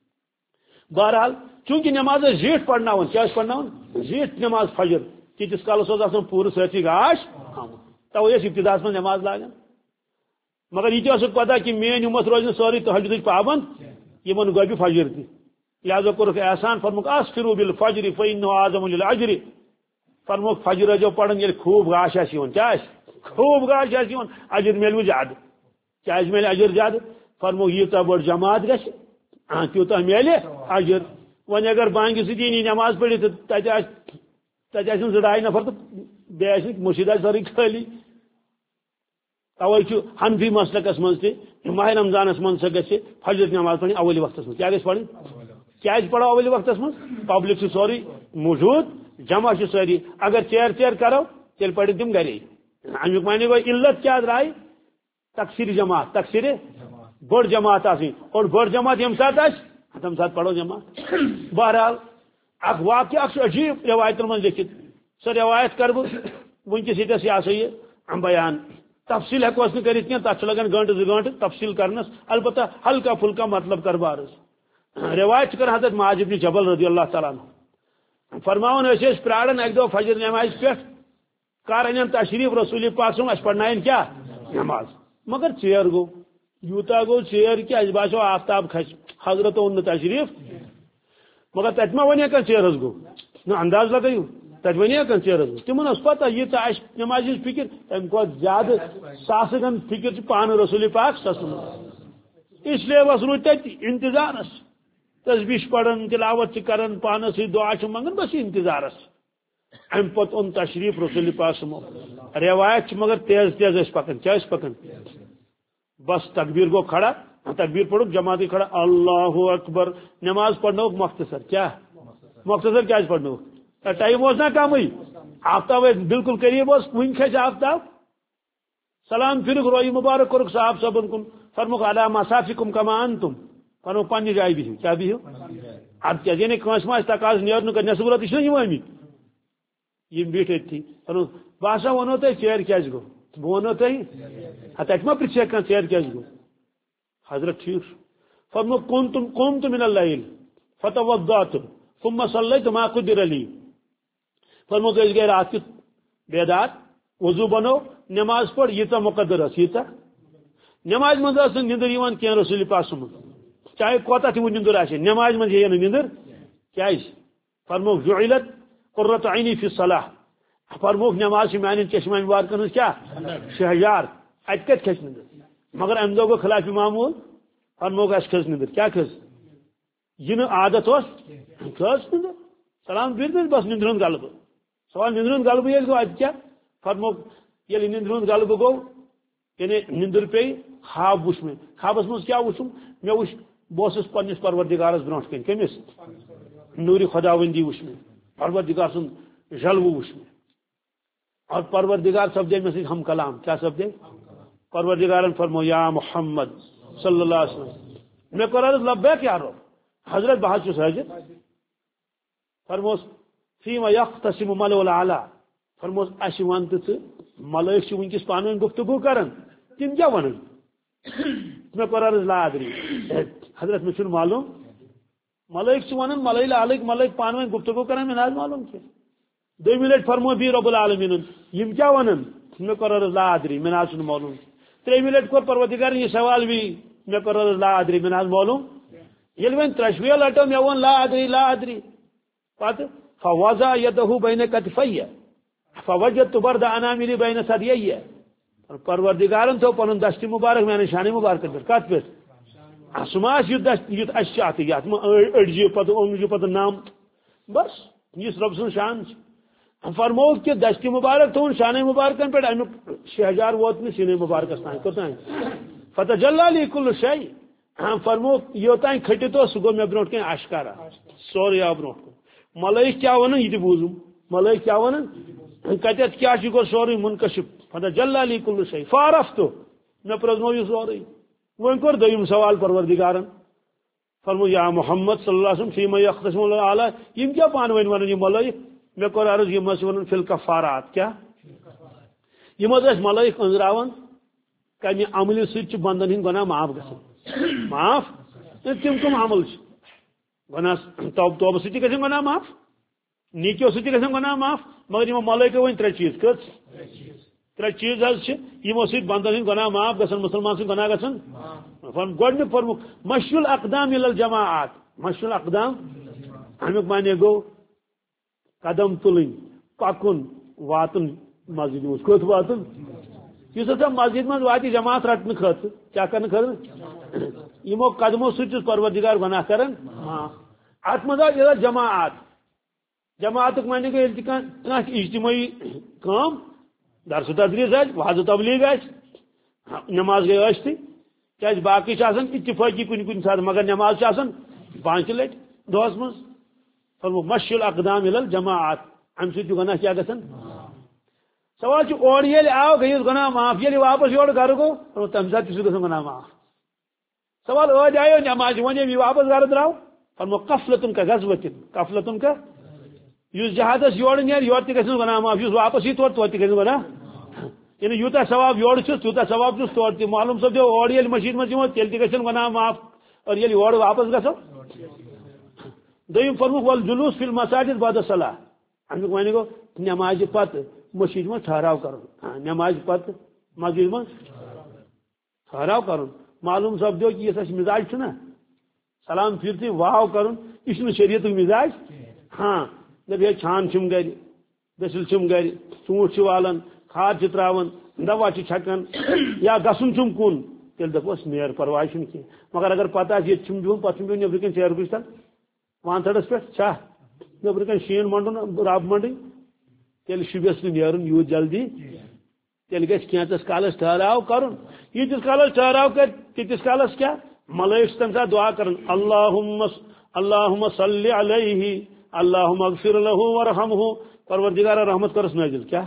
بہرحال چونکہ نماز زیٹھ پڑھنا کیا پڑھنا زیٹھ نماز فجر تیتس کالس آسان پور ساتھی گاش توے ابتدا من نماز لاگان مگر یہ پتہ کہ میری امت روز سوری تہجد پابند یہ گوبہ فجر تہ لہذا کورک احسان فرموک اسفروا بالفجر فانه اعظم للاجر فرموک فجر رجو پڑھن یل خوب گاش آس کیا خوب گاش آس اجر میلو زیادہ کیا میلے اجر زیادہ فرموک یوتہ بڑ جماعت گھس تیوتہ میلے اجر ون اگر بانگہ ستی نماز پڑھی تو تتہ آسن زڈائی نفر تو بیس مسجد آس ساری خالی توے حنفی مسلکس من تہ ماہ رمضانس من سا گھس فجر نماز پڑھیں اولی وقتس من کیا گھس پڑھیں کیا پڑھو اولی وقتس من پبلک سے سوری موجود جمع ساری اگر چیر چیر کرو تیل پڑھ تم گھر امیک معنی گو علت کیا درائے تقسیر جماعت تقسیر بڑ جماعت آسیں اور بڑ جماعت یم سات آس تم سات پڑھو جماعت بہرحال اخ واقعہ اخ عجیب روایت من لکھت سو روایت کر ونکس یتس یہ سا یہ بیان تفصیل ہیکو اس کرت کی تک لگان گنٹہ زٕ گنٹہ تفصیل کرنس البتہ ہلکا پھلکا مطلب کر بارس روایت کر حضرت معاذ بن جبل رضی اللہ تعالیٰ عنہ فرماون اس پرارن ایک دو فجر نماز پہ کار ان تشریف رسول پاک صلی اس پڑھنائن کیا نماز مگر چیر گو یوتا گو چیر کہ اس باسو آفتاب کھس حضرت اون تشریف مگر تت ما ونیا کن چیر گو نہ انداز لگایو تت ونیا کن چیر گو تمن اس پتہ یہ تا نماز فکر ام کو زیادہ ساسگن فکر پان رسول پاک صلی اللہ علیہ وسلم اس لیے وس روت انتظارس تسبیح پڑھن تلاوت کرن پانس دعا منگن بس انتظارس ام پت اون تشریف رسول پاک سمو روایت مگر تیز تیز اس پکن کیا اس پکن بس تکبیر گو کھڑا تکبیر پڑھو جماعتی کھڑا اللہ اکبر نماز پڑھنا مختصر کیا مختصر کیا پڑھنا ٹائم اس نا کم آفتاب بالکل قریب ون کھس آفتاب سلام پھر روی مبارک کورک صاحب صبن کن فرموک علی مسافکم کما انتم فرموک پنہ جائے بہو کیا بہو اب کیا یعنی کنس ما تقاض نیرن کا نصبرت یہ آمت یہ بیٹھ تھی فرموک باسا ونو تہ چیر کیا گو بہ ونو تہ تک ما پرچھ کان چیر کیا گو حضرت ٹھیک فرموک کنتم قمت من اللیل فتوضأت ثم صلیت ما قدر لی فرموک اس گئے رات کی بیدار وضو بنو نماز پڑھ یہ مقدر اس یہ نماز مز نندر یوان کی رسول پاک سم چاہے کوتا تھی وہ نندر آسے نماز مز یہ نندر کیا فرموک جعلت قرۃ عینی فی الصلاۃ فرموک نماز میان چشمہ مبارکن کیا شہجار ات کت کھس نندر مگر ام دو خلاف معمول فرموک اس کھس نندر کیا کھس یہ عادت اس کھس نندر سلام پھر بس نندر غلب سوال نندر غلب یہ گو ات کیا فرموک یل نندر غلب گو یعنی نندر پہ خواب وچ میں خوابس مز کیا وچم میں وچ بہس پنس پروردگارس برونٹ کن کمس نور خداوندی وچ میں پروردگار سن جلو وچ میں اور پروردگار سپدے میں سے ہم کلام کیا سپدے پروردگارن فرمو یا محمد صلی اللہ علیہ وسلم میں قرار لبیک یا رب حضرت بحث حاضر فرموس فیما یختصم ملو العلا فرموس اش وانت ملائک چھ ونکس پانون گفتگو کرن تم کیا ونن میں قرار لا ادری حضرت میں معلوم ملائک چھ ونن ملائک الک ملائک پانون گفتگو کرن میں ناز معلوم کہ دو منٹ فرمو بھی رب العالمین یم کیا ونن میں قرار لا ادری میں ناز معلوم تری منٹ کو پروردگار یہ سوال بھی میں قرار لا ادری میں ناز معلوم یل ون ترشوی لٹو مے ون لا ادری لا ادری پتہ فوضع یدہ بین کتفیہ فوجدت برد اناملی بین ثدییہ پروردگارن تو پن دست مبارک میانے شان مبارک پہ کت پہ سماس یت یت اشات یت اڑجی پتہ اونجی پتہ نام بس یہ رب سن شان فرمو کہ دست مبارک تو شان مبارکن پہ امیک شہجار ووت میں سینے مبارکس تان کوتان فتجلی لی کل شیء فرمو یوتان کھٹی تو سہ گو مے برونٹ کن اشکارا سوری آ برونٹ کن ملائک کیا ون یہ بوزم ملائک کیا ون کتت کیا گو سوری منکشف فتجلی لی کل شیء فعرفتو مے پرزنو یہ سوری وۄنۍ کوٚر دوٚیِم سوال پروردگارن فرمو یا محمد صلی اللہ علیہ وسلم فیما یختصم اللہ اعلیٰ یم کیا پانہٕ ؤنۍ ونان یہ ملائک مے کوٚر عرض یم ٲسۍ ونان فی الکفارات کیا یم حظ ٲسۍ ملائک أنزراوان کمہِ عملہِ سۭتۍ چھِ بندن ہٕنٛدۍ گۄناہ معاف گژھان معاف تم کم عمل گناہ توبہ توبہ سۭتۍ گژھن گۄناہ معاف نیکیو سۭتۍ گژھن گۄناہ معاف مگر یمو ملائکو ؤنۍ ترٛےٚ چیٖز کٔژ ترٛےٚ چیٖز حظ چھِ یمو سۭتۍ بندن ہٕنٛدۍ گۄناہ معاف گژھن مُسلمان سٕنٛدۍ گۄناہ گژھن گۄڈنیُک پوٚرمُت مشی الاقدام الی الجماعات مشی الاقدام امیُک معنی گوٚو قدم تُلٕنۍ پکُن واتُن مسجد منٛز کوٚت واتُن یُس ہسا مسجد منٛز واتہِ جماعت رٹنہٕ خٲطرٕ کیٛاہ کرنہٕ خٲطرٕ یمو قدمو سۭتۍ چھُس پروردگار گۄناہ کران معاف اتھ منٛز آو یہِ جماعت جماعتُک معنی گوٚو ییٚلہِ تہِ کانٛہہ کانٛہہ اجتمٲعی کٲم درس و تدریس آسہِ وعظ و تبلیغ آسہِ نماز گٔے ٲسۍتٕے کیٛازِ باقٕے چھِ آسان اتفٲقی کُنہِ کُنہِ ساتہٕ مگر نماز چھِ آسان پانٛژِ لٹہِ دۄہس منٛز فرمو مشی الاقدام الی الجماعات امہِ سۭتۍ چھُ گۄناہ کیٛاہ گژھان سوال چھُ اورٕ ییٚلہِ آو گٔیس گۄناہ معاف ییٚلہِ واپس یورٕ گرٕ گوٚو تمہِ ساتہٕ تہِ چھُ گژھان گۄناہ معاف سوال ٲدۍ آیو نماز وۄنۍ ییٚمہِ واپس گرٕ درٛاو فرمو قفلتن کا غزوتن قفلتن کا یُس جہادس یورٕ نیرِ یورٕ تہِ گژھٮ۪س گۄناہ معاف یُس واپس یی تورٕ توتہِ گژھٮ۪س گۄناہ یعنی یوٗتاہ ثواب یورٕ چھُس تیوٗتاہ ثواب چھُس تورٕ تہِ معلوم سپدیو اورٕ ییٚلہِ مٔشیٖد منٛز یِمو تیٚلہِ تہِ گژھٮ۪ن گۄناہ معاف اور ییٚلہِ یورٕ واپس گژھو دوٚیِم فرموکھ ول جلوٗس فی المساجد بعد الصلاۃ امیُک معنی گوٚو نمازِ پتہٕ مٔشیٖد منٛز ٹھہراو کرُن نمازِ پتہٕ مسجد منٛز ٹھہراو کرُن معلوم سپدیو کہ یُس اَسہِ مزاج چھُنہ سلام پھِرتھٕے واو کرُن یہِ چھُنہٕ شریعتُک مزاج ہاں دپہِ ہے چھان چھُم گرِ دٔسِل چھُم گرِ ژوٗنٛٹھۍ چھِ والان کھاد چھِ تراوان دوا چھِ چھکان یا گژھُن چھُم کُن تیٚلہِ دپوس نیر پرواے چھُنہٕ کینٛہہ مگر اگر پتہ آسہِ ییٚتہِ چھُم بِہُن پتہٕ چھُم بِہُن نیبرٕ کَنۍ ژیر بٕجتن وانتھڑس پٮ۪ٹھ چھا نیبرٕ کَنۍ شیٖن منڈُن رب منڈٕنۍ تیٚلہِ شُبٮ۪س نہٕ نیرُن یوٗت جلدی تیٚلہِ گژھِ کینٛژس کالس ٹھہراو کرُن ییٖتِس کالس ٹھہراو کرِ تیٖتِس کالس کیٛاہ ملٲیک چھِ تمہِ ساتہٕ دعا کران اللہُم اللہُم صلی علیہ اللہُم اغفر لہُ ورحمہ پروردگارا رحمت کرس نٲزِل کیٛاہ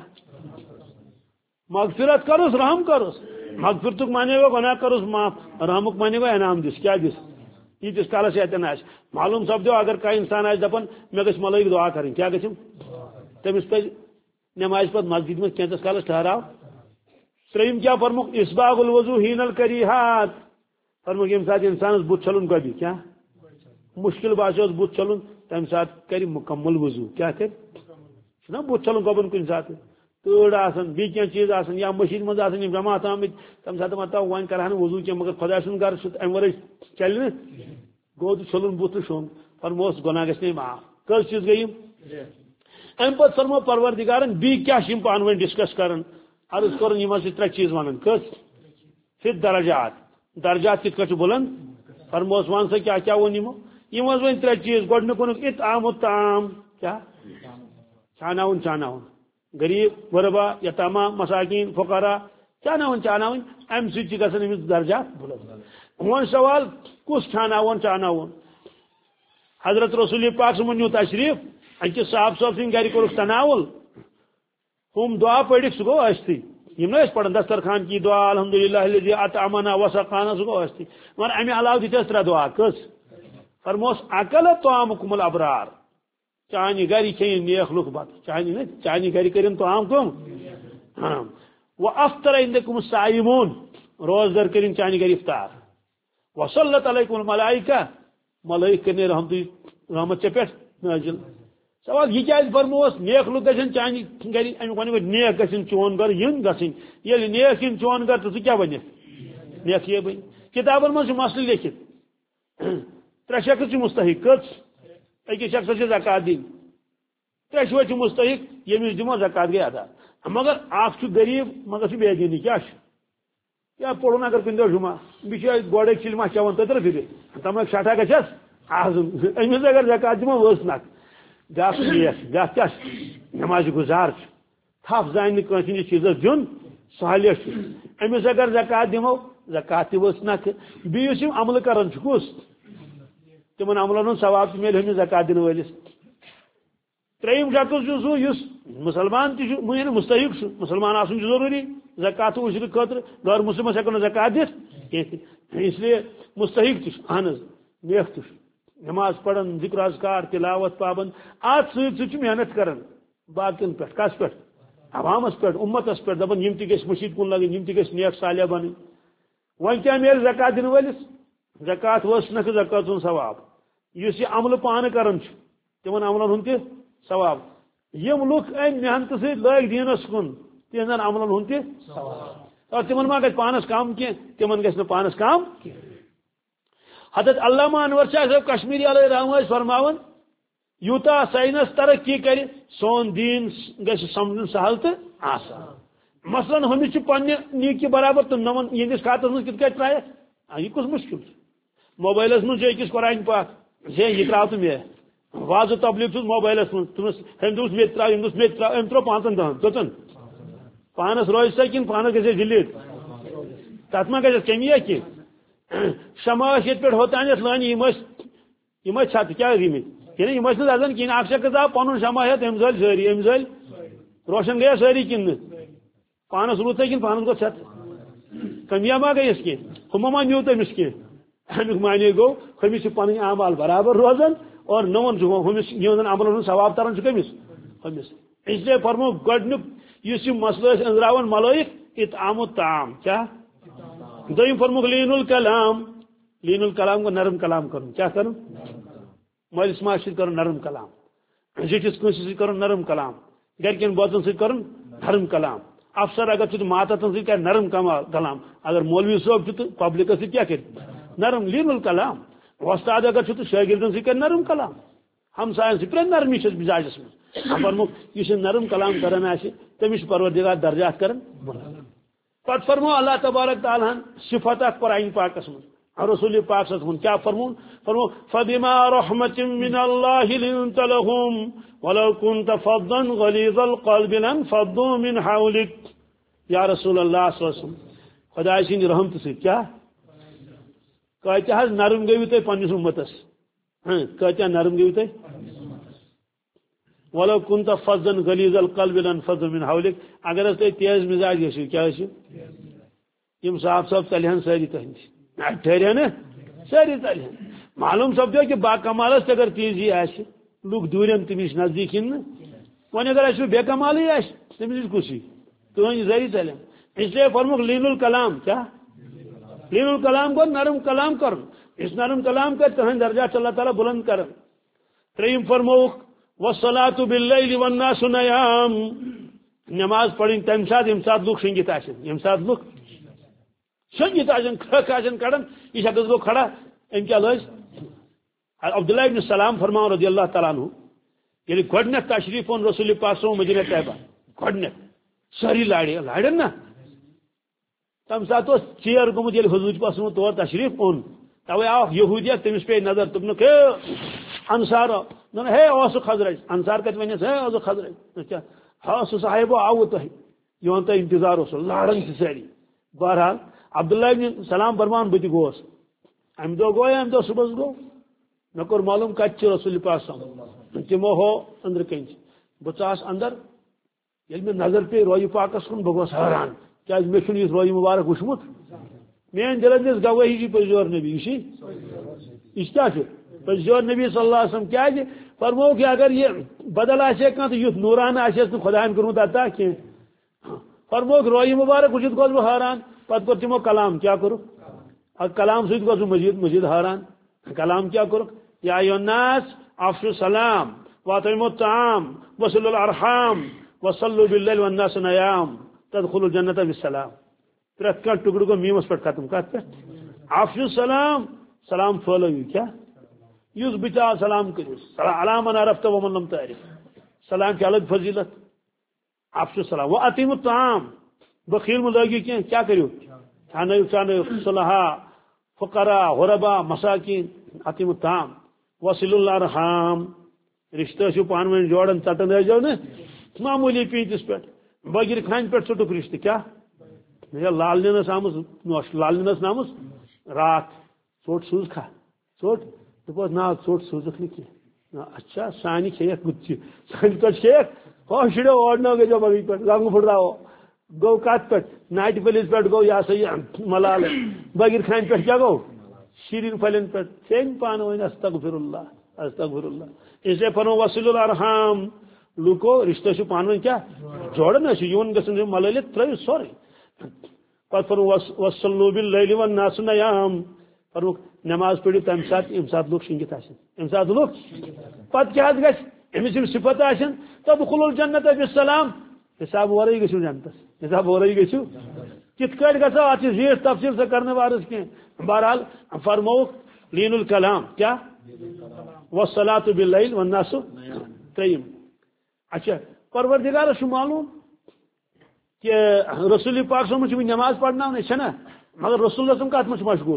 مغفرت کرس رحم کرس مغفرتُک معنی گوٚو گۄناہ کرس معاف رحمُک معنی گوٚو انعام دِس کیٛاہ دِس ییٖتِس کالس ییٚتٮ۪ن آسہِ معلوم سپدیو اگر کانٛہہ انسان آسہِ دپان مےٚ گژھِ ملٲیک دعا کرٕنۍ کیٛاہ گژھِم تٔمِس پزِ نمازِ پتہٕ مسجد منٛز کینٛژس کالس ٹھہراو ترٛیٚیِم کیٛاہ فرموکھ اسباغ الوضوٗ حین الکریہات فرموکھ ییٚمہِ ساتہٕ انسانس بُتھ چھلُن گۄڈٕ کیٛاہ مُشکل باسیوس بُتھ چھلُن تمہِ ساتہٕ کرِ مُکمل وضوٗ کیٛاہ کرِ چھُنہ بُتھ چھلُن گۄبن کُنہِ ساتہٕ تۭر آسان بیٚیہِ کینٛہہ چیٖز آسان یا مٔشیٖد منٛز آسان یِم جماعت آمٕتۍ تمہِ ساتہٕ دپان تو وۄنۍ کرہا نہٕ وضوٗ کینٛہہ مگر خۄداے سُنٛد گرٕ چھُ امہِ ورٲے چلہِ نہٕ گوٚو تہٕ چھلُن بُتھ تہٕ شوٚنٛگ فرموس گۄناہ گژھِ نہٕ معاف کٔژ چیٖز گٔے یِم امہِ پتہٕ فرمو پروردگارن بیٚیہِ کیٛاہ چھِ یِم پانہٕ ؤنۍ ڈسکس کران عرض کوٚرُن یِم حظ چھِ ترٛےٚ چیٖز ونان کٔژ فِت درجات درجات کِتھ کٔٹھۍ چھِ بُلند فرموس ون سا کیٛاہ کیٛاہ ووٚن یِمو یِم حظ ؤنۍ ترٛےٚ چیٖز گۄڈٕنیُک ووٚنُکھ اطعام الطعام کیٛاہ چاناوُن چاناوُن غریٖب غربا یتاما مساکین فقرا چاناوُن چاناوٕنۍ امہِ سۭتۍ چھِ گژھان أمِس درجات بُلند وۄنۍ سوال کُس چاناوُن چاناوُن حضرت رسول پاک صٲبن نیوٗ تشریٖف أکِس صاحب صٲب سٕنٛدِ گرِ کوٚرُکھ تناوُل ہُم دعا پٔرِکھ سُہ گوٚو ٲسۍتٕے یِم نہ ٲسۍ پران دسترخان کی دعا الحمدللہ الذی اطعمنا وسقانا سُہ گوٚو ٲسۍتٕے مگر امہِ علاوٕ دِتۍ اَسہِ ترٛےٚ دعا کٔژ فرموس اکل طعامکم الابرار چانہِ گرِ کھیٚیِن نیک لُکھ بتہٕ چانہِ نہ چانہِ گرِ کٔرِن طعام کٕم ہاں و افطر عندکم الصائمون روزدار کٔرِن چانہِ گرِ افطار وصلت علیکم الملائکہ ملائک کرنہِ رحمتٕچ رحمت ژےٚ پٮ۪ٹھ نٲزِل سوال یہ کیٛازِ فرموس نیک لُکھ گژھن چانہِ گرِ امیُک ونہِ گوٚو نیک گژھن چون گرٕ یِن گژھٕنۍ ییٚلہِ نیک یِن چون گرٕ تہٕ ژٕ کیٛاہ بنکھ نیک یہِ بنہِ کِتابن منٛز چھُ مسلہٕ لیکھِتھ ترے شخص مستحق کچھ اکس شخص زکات دن ترے شوچ مستحق یمس دمو زکات گئی ادا مگر اخ غریب مگر بے دینی کیا کیا پڑھن اگر کن دہ جمعہ بچ گوڑے چلما چون تر پھر تم شٹھا گھس آزم امس اگر زکات دمو وس نک بیاکھ نیک بیاکھ کیا نماز گزار تھپ زان کس چیز دن سہولیت امس اگر زکات دمو زکات تہ وس نک بیس عمل کران کس تمن عملن ہند ثواب مل ہمیں زکات دن ولس تریم شخص سہ اس مسلمان تہ مستحق مسلمان آسن ضروری زکات وشر خاطر غیر مسلمس ہیکو زکات دت اس لیے مستحق تہ اہن نیک تہ نماز پڑھن ذکر اذکار تلاوت پابند ات سی محنت کران باقین پہ کس پہ عوامس پہ امتس پہ دپان یم تہ گژھِ مشید کن لگن یم تہ گژھِ نیک صالح بنن وۄنۍ کیا میل زکات دن ولس زکات وس نک زکات ہند ثواب اس یہ عمل پانہ کران تمن عملن ہند تہ ثواب یم لوک ام محنت سی لگ دینس کن تہذن عملن ہند تہ ثواب تمن ما گژھِ پانس کم کی تمن گژھِ نہ پانس کم حضرت علامہ انور شاہ صاحب کشمیری علیہ رحمہ فرماون یوتا سائنس ترقی کر سون دین گژھِ سمجھن سہل تو آسان مثلاً ہمیں پنہ نیکی برابر تو نمن یہندس خاتس من کت کت ترائے یہ کس مشکل موبائلس من اکس قرآن پاک زی یہ تراو تو مے واض تبلیغ چھس موبائلس من تمس ہم دوس مے تراو یم دوس مے تراو ام ترو پانچن دہن کتن پانس روز سا کن پانس گژھِ ڈلیٹ تت ما گژھِ کمی کی شماش یہ پہ ہوتان لان یم یم چھت کیا گمت یعنی یم دزان کہین اک شخص آو پن شمع ہیت ام زل ساری ام زل روشن گیا ساری کن پانس روت کن پانس گو چھت کمیا ما گئی اس کی ہم ما نیو تمس کی امیک معنی گو ہمس پن اعمال برابر روزان اور نون ہمس یہن عمل ہند ثواب تران کمس ہمس اس لیے فرمو گڈنیک اس مسئلہ انزراون ملائک اطعام الطعام کیا دویم فرموک لین الکلام لین الکلام کو نرم کلام کرن کیا کرن مالس ماج ست کرن نرم کلام زٹس کنس ست کرن نرم کلام گرکن بوتن ست کرن نرم کلام افسر اگر چھ ماتتن ست کر نرم کلام اگر مولوی صاحب چھ پبلک ست کیا کر نرم لین الکلام استاد اگر چھ شاگردن ست کر نرم کلام ہمسائن ست نرمی چھ مزاجس من فرموک یہ نرم کلام کرن آس تمس پروردگار درجات کرن پت فرمو اللہ تبارک تعالیٰ صفت اخ قرآن پاکس من رسول پاک صلی اللہ علیہ وسلم کیا فرمون فرمو فبما رحمت من اللہ لنت لهم ولو كنت فظا غلیظ القلب لانفضوا من حولك یا رسول اللہ صلی اللہ علیہ وسلم خدا سند رحمت سے کیا کتہ نرم گیو تھی پنس امتس کتہ نرم گیو تھی ولو كنت فظا غلیظ القلب لانفضوا من حولك اگر تھی تیز مزاج گھو کیا یم صاف صاف چلہن ساری تہند ٹھہرے نا ساری چلہن معلوم سپدو کہ با کمالس اگر تیزی آس لوگ دورین تمس نزدیک ون اگر اس بے کمالی آس تمس کسی تہذ ذریعہ چلن اس لیے فرموک لین الکلام کیا لین الکلام کو نرم کلام کر اس نرم کلام کر تہند درجات اللہ تعالیٰ بلند کر تریم فرموک والصلاة باللیل والناس نیام نماز پڑھیں تمہ سات یم سات لوگ شنگت آسن یم سات لوگ شنگت آسن کھک آسن کڑن یہ شخص گو کھڑا ام کیا لز عبداللہ ابن السلام فرمان رضی اللہ تعالیٰ عنہ یعنی گۄڈنیتھ تشریف اون رسول پاک صلی مدینہ طیبہ گۄڈنیتھ ساری لاڑے لاڑن نا تم سات چیر گومت یل حضور پاک صلی تور تشریف اون توے آو یہودیت تمس پہ نظر تمنک ہے انصار ہے اوس خزرج انصار کت ونس ہے اوس خزرج اچھا ہاں سہ صاحب آو تہ یون تہ انتظار اس لاڑن ساری بہرحال عبداللہ ابن سلام فرمان بت گوس ام دہ گو ام دہ صبح گو مے کور معلوم کت رسول پاک صلی تمو ہو اندر کن بہ ژاس اندر یل مے نظر پہ روی پاکس کن بہ گوس حیران کیا مے چھن یہ روی مبارک وچمت میان دل اندر گواہی جی پزور نبی یہ یہ کیا پزور نبی صلی اللہ علیہ وسلم کیا فرمو کہ اگر یہ بدل آسے کھانا تو یھ نورانہ آسے خدا کورمت عطا کی فرمو روی مبارک وچت گوس بہ حیران پتہ کور تمو کلام کیا کور کلام ست گوس مزید مزید حیران کلام کیا کور یا ایھا الناس افشوا السلام واطعموا الطعام وصلوا الارحام وصلوا باللیل والناس نیام تدخلوا الجنة بالسلام پرت کھانا ٹکڑ کو میمس پہ ختم کت پہ افشوا السلام سلام پھولو کیا یس بچا سلام کرو سلام من عرفت ومن لم تعرف سلام کی الگ فضیلت افشو سلام وہ عطیم الطعام بخیل ملگی کیا کرو کھانے چانے صلحاء فقراء غرباء مساکین عطیم الطعام وصل الارحام رشتہ چھ پان ون جوڑن ژٹن ٲسۍزیو نا معمولی پیٖنتِس پٮ۪ٹھ بٲگِر کھانہِ پٮ۪ٹھ ژوٚٹُکھ رشتہ کیا لال نینس آمٕژ نوش لال نینس آمٕژ رات ژوٚٹ سوٗز کھا ژوٚٹ دوٚپُس نا ژوٚٹ سوٗزُکھ نہٕ کینٛہہ اچھا سانہِ کھیٚیَکھ گُتچہِ سانہِ پٮ۪ٹھ کھیٚیَکھ ہو شُرٮ۪و اور نو گٔژھِو بگی پٮ۪ٹھ رنٛگ پھٕٹراوو گوٚو کتھ پٮ۪ٹھ ناٹہِ پھٔلِس پٮ۪ٹھ گوٚو یہِ ہسا یہِ ملالہٕ بٲگِر کھانہِ پٮ۪ٹھ کیٛاہ گوٚو شیٖرِن پھلٮ۪ن پٮ۪ٹھ ژھیٚنۍ پانہٕ ؤنۍ استغفر اللہ استغفر اللہ اس لیے فرمو وصل الارحام لوکو رشتہ چھ پانہٕ ؤنۍ کیٛاہ جوڑن ٲسۍ یِوان گژھن ملٲلِتھ ترٛٲوِتھ سورُے پتہٕ فرمو وصلوا باللیل والناس نیام فرموکھ نماز پٔرِو تمہِ ساتہٕ ییٚمہِ ساتہٕ لُکھ شِنگِتھ آسن ییٚمہِ ساتہٕ لُکھ پتہٕ کیٛاہ حظ گژھِ أمِس یِم صفت آسن تدخلوا الجنة بسلام حساب ورٲے گٔژھِو جنتس حساب ورٲے گٔژھِو کِتھ کٲٹھۍ گژھو اتھ چھِ زیٖٹھ تفصیل سۄ کرنہٕ وارس کینٛہہ بہرحال فرمووُکھ لین الکلام کیا والصلاة باللیل والناس ترٛیِم اچھا پروردگارس چھُ معلوم کہ رسول پاک صٲبن چھِ وٕنہِ نماز پرناونے چھنا مگر رسول صٲب کتھ منٛز چھُ مشغوٗل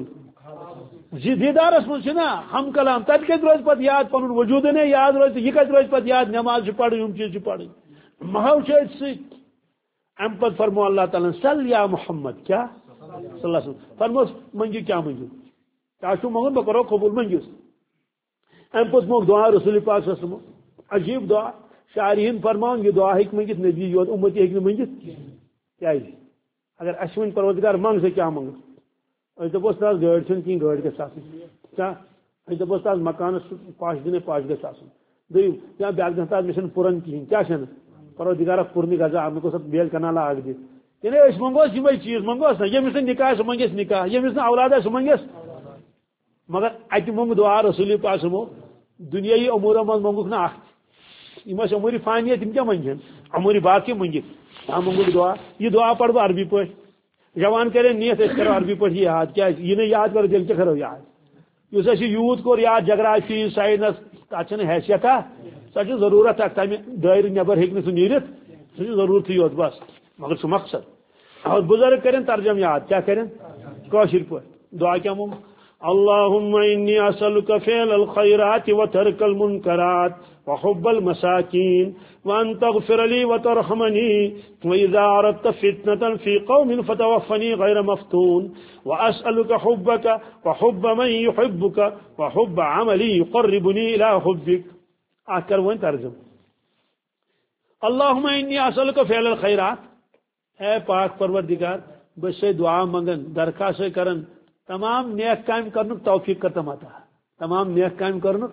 دیدارس منٛز چھُنا ہم کلام تتہِ کتہِ روزِ پتہٕ یاد پنُن وجوٗدے نے یاد روزِ تہٕ یہِ کتہِ روزِ پتہٕ یاد نماز چھِ پرٕنۍ یِم چیٖز چھِ پرٕنۍ محو چھِ أتھۍ سۭتۍ امہِ پتہٕ فرمو اللہ تعالیٰ سل یا محمد کیا صلی اللہ علیہ وسلم فرموس منگِو کیا منگِو کیٛاہ چھُو منگُن بہٕ کرو قبوٗل منگِوس امہِ پتہٕ موٚگ دعا رسول پاک صلی اللہ علیہ وسلم عجیب دعا شارحین فرمان یہ دعا ہیٚکہِ منگِتھ نبی یوت اُمتی ہیٚکہِ نہٕ منگِتھ کیٛازِ اگر اسہِ وۄنۍ پروردگار منگ ژٕ کیٛاہ منگہٕ أسۍ دپوس تاز گٲڑۍ چھنہٕ کِہیٖنۍ گٲڑۍ گژھِ آسٕنۍ کیٛاہ أسۍ دپوس تاز مکانس پاش دِنے پاش گژھِ آسُن دوٚیِم یا بیٛاکھ دپہِ تاز مےٚ چھنہٕ پُرن کِہیٖنۍ کیٛاہ چھنہٕ پروردگارا پُرنہِ غذا مےٚ گوٚژھ اتھ بیل کنالا اکھ دِتھ یعنی أسۍ منگوس یِمے چیٖز منگوس نا ییٚمِس نہٕ نکاح سُہ منگیس نکاح ییٚمِس نہٕ اولاد آسہِ سُہ منگیس مگر اتہِ موٚنگ دعا رسول پاک صٲبو دُنیٲیی اموٗرو منٛز موٚنگُکھ نہٕ اکھ یِم ٲسۍ اموٗرِ فانیہ تِم کیٛاہ منگہن اموٗرِ باقٕے منگِکھ کیٛاہ موٚنگُکھ دعا یہِ دعا پرٕ بہٕ عربی پٲٹھۍ جوان کرن نیت أسۍ کرو عربی پٲٹھۍ یاد کیٛازِ یہِ نہٕ یاد کرو تیٚلہِ کیٛاہ کرو یاد یُس اَسہِ یوٗت کوٚر یاد جگرافی ساینس تتھ چھنہٕ حیثیتہ سۄ چھِ ضروٗرت اکھ تمہِ دٲیرٕ نیبر ہیٚکہِ نہٕ سُہ نیٖرِتھ سُہ چھُ ضروٗرتھٕے یوت بس مگر سُہ مقصد اور بزرگ کرن ترجم یاد کیٛاہ کرن کٲشِر پٲٹھۍ دعا کیٛاہ موٚنگ اللهم إني أسألك فعل الخيرات وترك المنكرات وحب المساكين وأن تغفر لي وترحمني وإذا أردت فتنة في قوم فتوفني غير مفتون وأسألك حبك وحب من يحبك وحب عملي يقربني إلى حبك آخر وين ترجم اللهم إني أسألك فعل الخيرات اے پاک پروردگار بس سے دعا منگن درخواست کرن تمام نیک کام کرنک توفیق کرتم عطا تمام نیک کام کرنک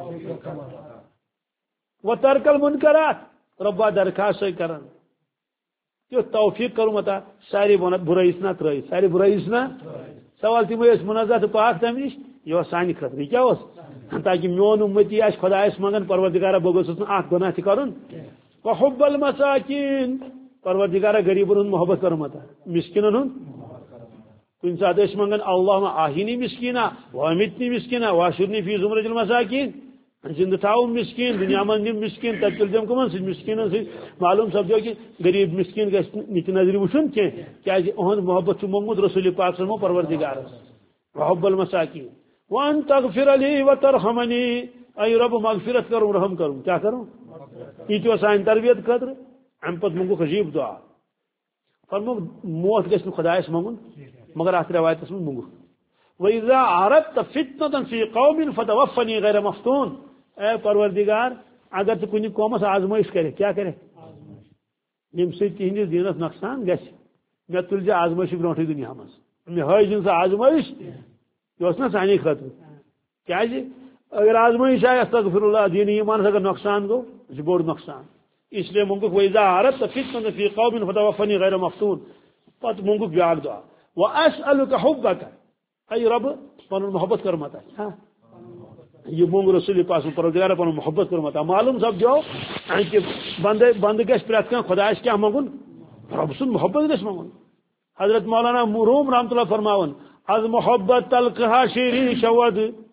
و ترک المنکرات ربا درخواست کرن کہ توفیق کرم عطا ساری برائیس نہ ترٲی ساری برائیس نہ سوال تم ٲسۍ منزہ پاک تمہِ نِش یہِ اوس سانہِ خٲطرٕ یہِ کیٛاہ اوس تاکہِ میون اُمتی آسہِ خۄدایس منگان پروردگارا بہٕ گوٚژھُس نہٕ اکھ گۄناہ تہِ کرُن وحب المساکین پروردگارا غریبن ہُنٛد محبت کرم عطا مسکینن ہُنٛد کُنہِ ساتہٕ ٲسۍ منگان اللہُمہ آہِنی مسکینا وامتنی مسکینا واشرنی فی زمرۃ المساکین زندہ تھاوُن مسکین دنیا منٛز نِم مسکین تتہِ تُلۍ تِم کٕمن سۭتۍ مسکیٖنن سۭتۍ معلوم سپدیو کہ غریب مسکین گژھِ نِچہِ نظرِ وٕچھُن کینٛہہ کیٛازِ اُہُنٛد محبت چھُ موٚنگمُت رسول پاک صٲبن پروردگارس وحب المساکین وان تغفر لی وترحمنی اے رب مغفرت کروں رحم کروں کیا کروں یہ تہِ اوس سانہِ تربیت خٲطرٕ امہِ پتہٕ موٚنگُکھ عجیب دعا فرموکھ موت گژھِ نہٕ خۄدایس منگُن مگر اتھ روایتس منٛز موٚنگُکھ وإذا أردت فتنة في قوم فتوفني غير مفتون اے پروردگار اگر ژٕ کُنہِ قومس آزمٲیش کرکھ کیٛاہ کرکھ ییٚمہِ سۭتۍ تِہنٛدِس دیٖنس نۄقصان گژھِ مےٚ تُلۍ زِ آزمٲیشہِ برونٛٹھٕے دُنیا منٛز مےٚ ہٲیزِ سۄ آزمٲیش یہِ اوس نا سانے خٲطرٕ کیٛازِ اگر آزمٲیش آیہِ استغفر اللہ دیٖنہِ ایٖمانس اگر نۄقصان گوٚو یہِ چھُ بوٚڑ نۄقصان اس لیے موٚنگُکھ وإذا أردت فتنة في قوم فتوفني غير مفتون پتہٕ موٚنگُکھ بیٛاکھ دعا وأسألك حبك اے رب پنُن محبت کرم عطا یہ موٚنگ رسول پاک پروردگار پنُن محبت کرم عطا معلوم سپدیو کہ بندٕ بندٕ گژھِ پرٛٮ۪تھ کانٛہہ خۄدایس کیٛاہ منگُن رب سُنٛد محبت گژھِ منگُن حضرت مولانا روم رحمتہ اللہ فرماون از محبت تلقها شیرین شود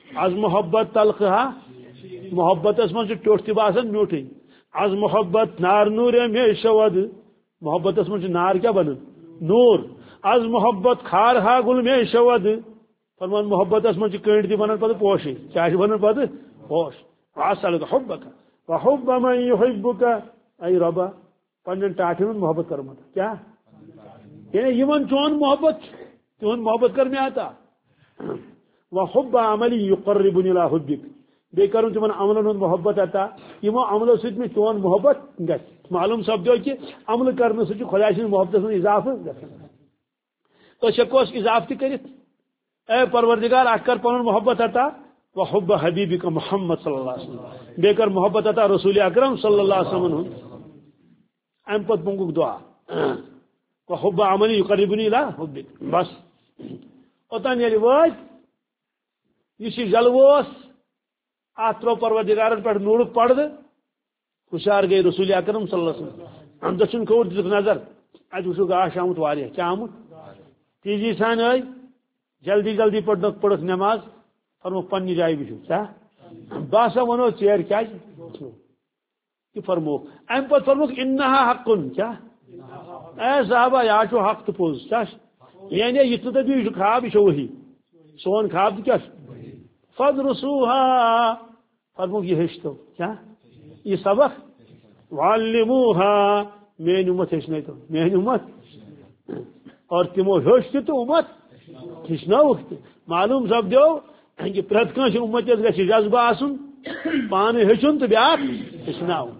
از محبت تلخ ہا محبت اس من ٹوٹ تہ باسان میوٹھے از محبت نار نور میں شود محبت اس من نار کیا بنن نور از محبت خار ہا گل میں شود فرمان محبت اس من کنڈ تہ بنان پتہ پوشے کیا بنان پتہ پوش واسل حبک وحب من يحبك اي ربا پنن ٹاٹھن محبت کرمت کیا یعنی یمن چون محبت چون محبت کر میں آتا وحب عملی یقربنی الى حبک بے کرن تمن عملن ہند محبت عطا یمو عملو سۭتۍ میں چون محبت گژھِ معلوم سپدو کہ عمل کرنے سۭتۍ چھُ خدا سٕنٛدِ محبتس منٛز اضافہٕ گژھان أسۍ ہٮ۪کوس اضافہٕ تہِ کٔرِتھ اے پروردگار اکھ کر پنُن محبت عطا وحب حبیبک محمد صلی اللہ علیہ وسلم بے کر محبت عطا رسول اکرم صلی اللہ علیہ وسلم ہُنٛد امہ پتہٕ منگُکھ دعا وحب عملی یقربنی الى حبک بس اوتان ییٚلہِ وٲتۍ یُس یہِ جلوٕ اوس اتھ ترٛوو پروردگارن پٮ۪ٹھ نوٗرُک پردٕ ہُشار گٔے رسول اکرم صلی اللہ علیہ وسلم دٔچھُن کھووُر دِژٕکھ نظر اتہِ وٕچھُکھ گاش آمُت واریاہ کیٛاہ آمُت تیزی سان آے جلدی جلدی پٔرنکھ پٔرٕکھ نٮ۪ماز فرموکھ پننہِ جایہِ بِہِو کیٛاہ بہٕ ہسا وَنو ژیر کیٛازِ یہِ فرموکھ امہِ پتہٕ فرموکھ انہا حقُن کیٛاہ اے صحابہ یہ چھُ حق تہٕ پوٚز کیٛاہ چھُ یعنی یہِ تہِ دٔپِو یہِ چھُ خواب یہِ چھُ ؤحی سون خواب تہِ کیٛاہ چھُ فدرسوها فرموکھ یہ ہیٚچھتو کیٛاہ یہ سبق وعلموها میٲنۍ اُمت ہیٚچھنٲیتو میٲنۍ اُمت اور تمو ہیوٚچھ تہِ تہٕ اُمت ہیٚچھنٲوُکھ تہِ معلوم سپدیو کہ پرٛٮ۪تھ کٲنٛسہِ اُمتس گژھِ جذبہٕ آسُن پانہٕ ہیٚچھُن تہٕ بیٛاکھ ہیٚچھناوُن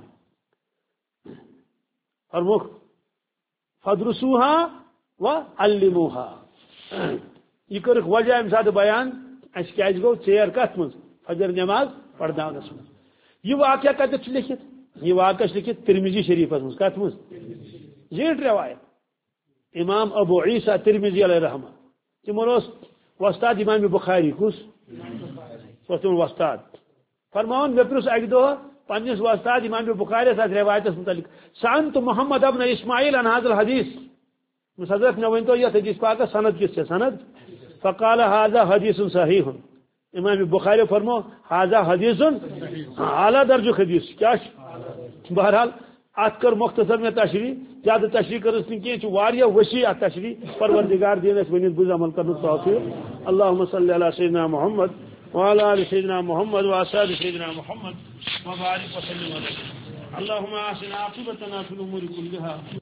فرموکھ فدرسوها وعلموها یہ کٔرٕکھ وجہ امہِ ساتہٕ بیان اس کیٛازِ گوٚو ژیر کتھ منٛز فجر نٮ۪ماز پرناونس منٛز یہ واقعہ کتٮ۪تھ چھُ لیکھِتھ یہ واقعہ چھُ لیکھِتھ ترمذی شریفس منٛز کتھ منٛز زیٖٹھ روایت امام ابو عیسیٰ ترمذی علیہ رحمہ تمن اوس وۄستاد امام بخاری کُس اوس تِمن وۄستاد فرماوان مےٚ پرٛژھ اکہِ دۄہ پننس وۄستاد امام بخاریس اتھ روایتس متعلق سألت محمد ابن اسماعیل عن هذا الحدیث مس حضرت مےٚ ؤنۍتو یتھ حدیث پاکس سند کِس چھےٚ سند فقال هذا حدیث صحیح امام بخاری فرمو هذا حدیث اعلیٰ درجُک حدیث کیا بہرحال ات کر مختصر میں تشریح زیادہ تشریح کرس نہ کینٛہہ چھُ واریاہ وسیع ات تشریح پروردگار دین اس ونِتھ بوز عمل کرنُک توفیق اللهم صل على سيدنا محمد وعلى ال سيدنا محمد واصحاب سيدنا محمد وبارك وسلم عليه اللهم اعصنا عاقبتنا في الامور كلها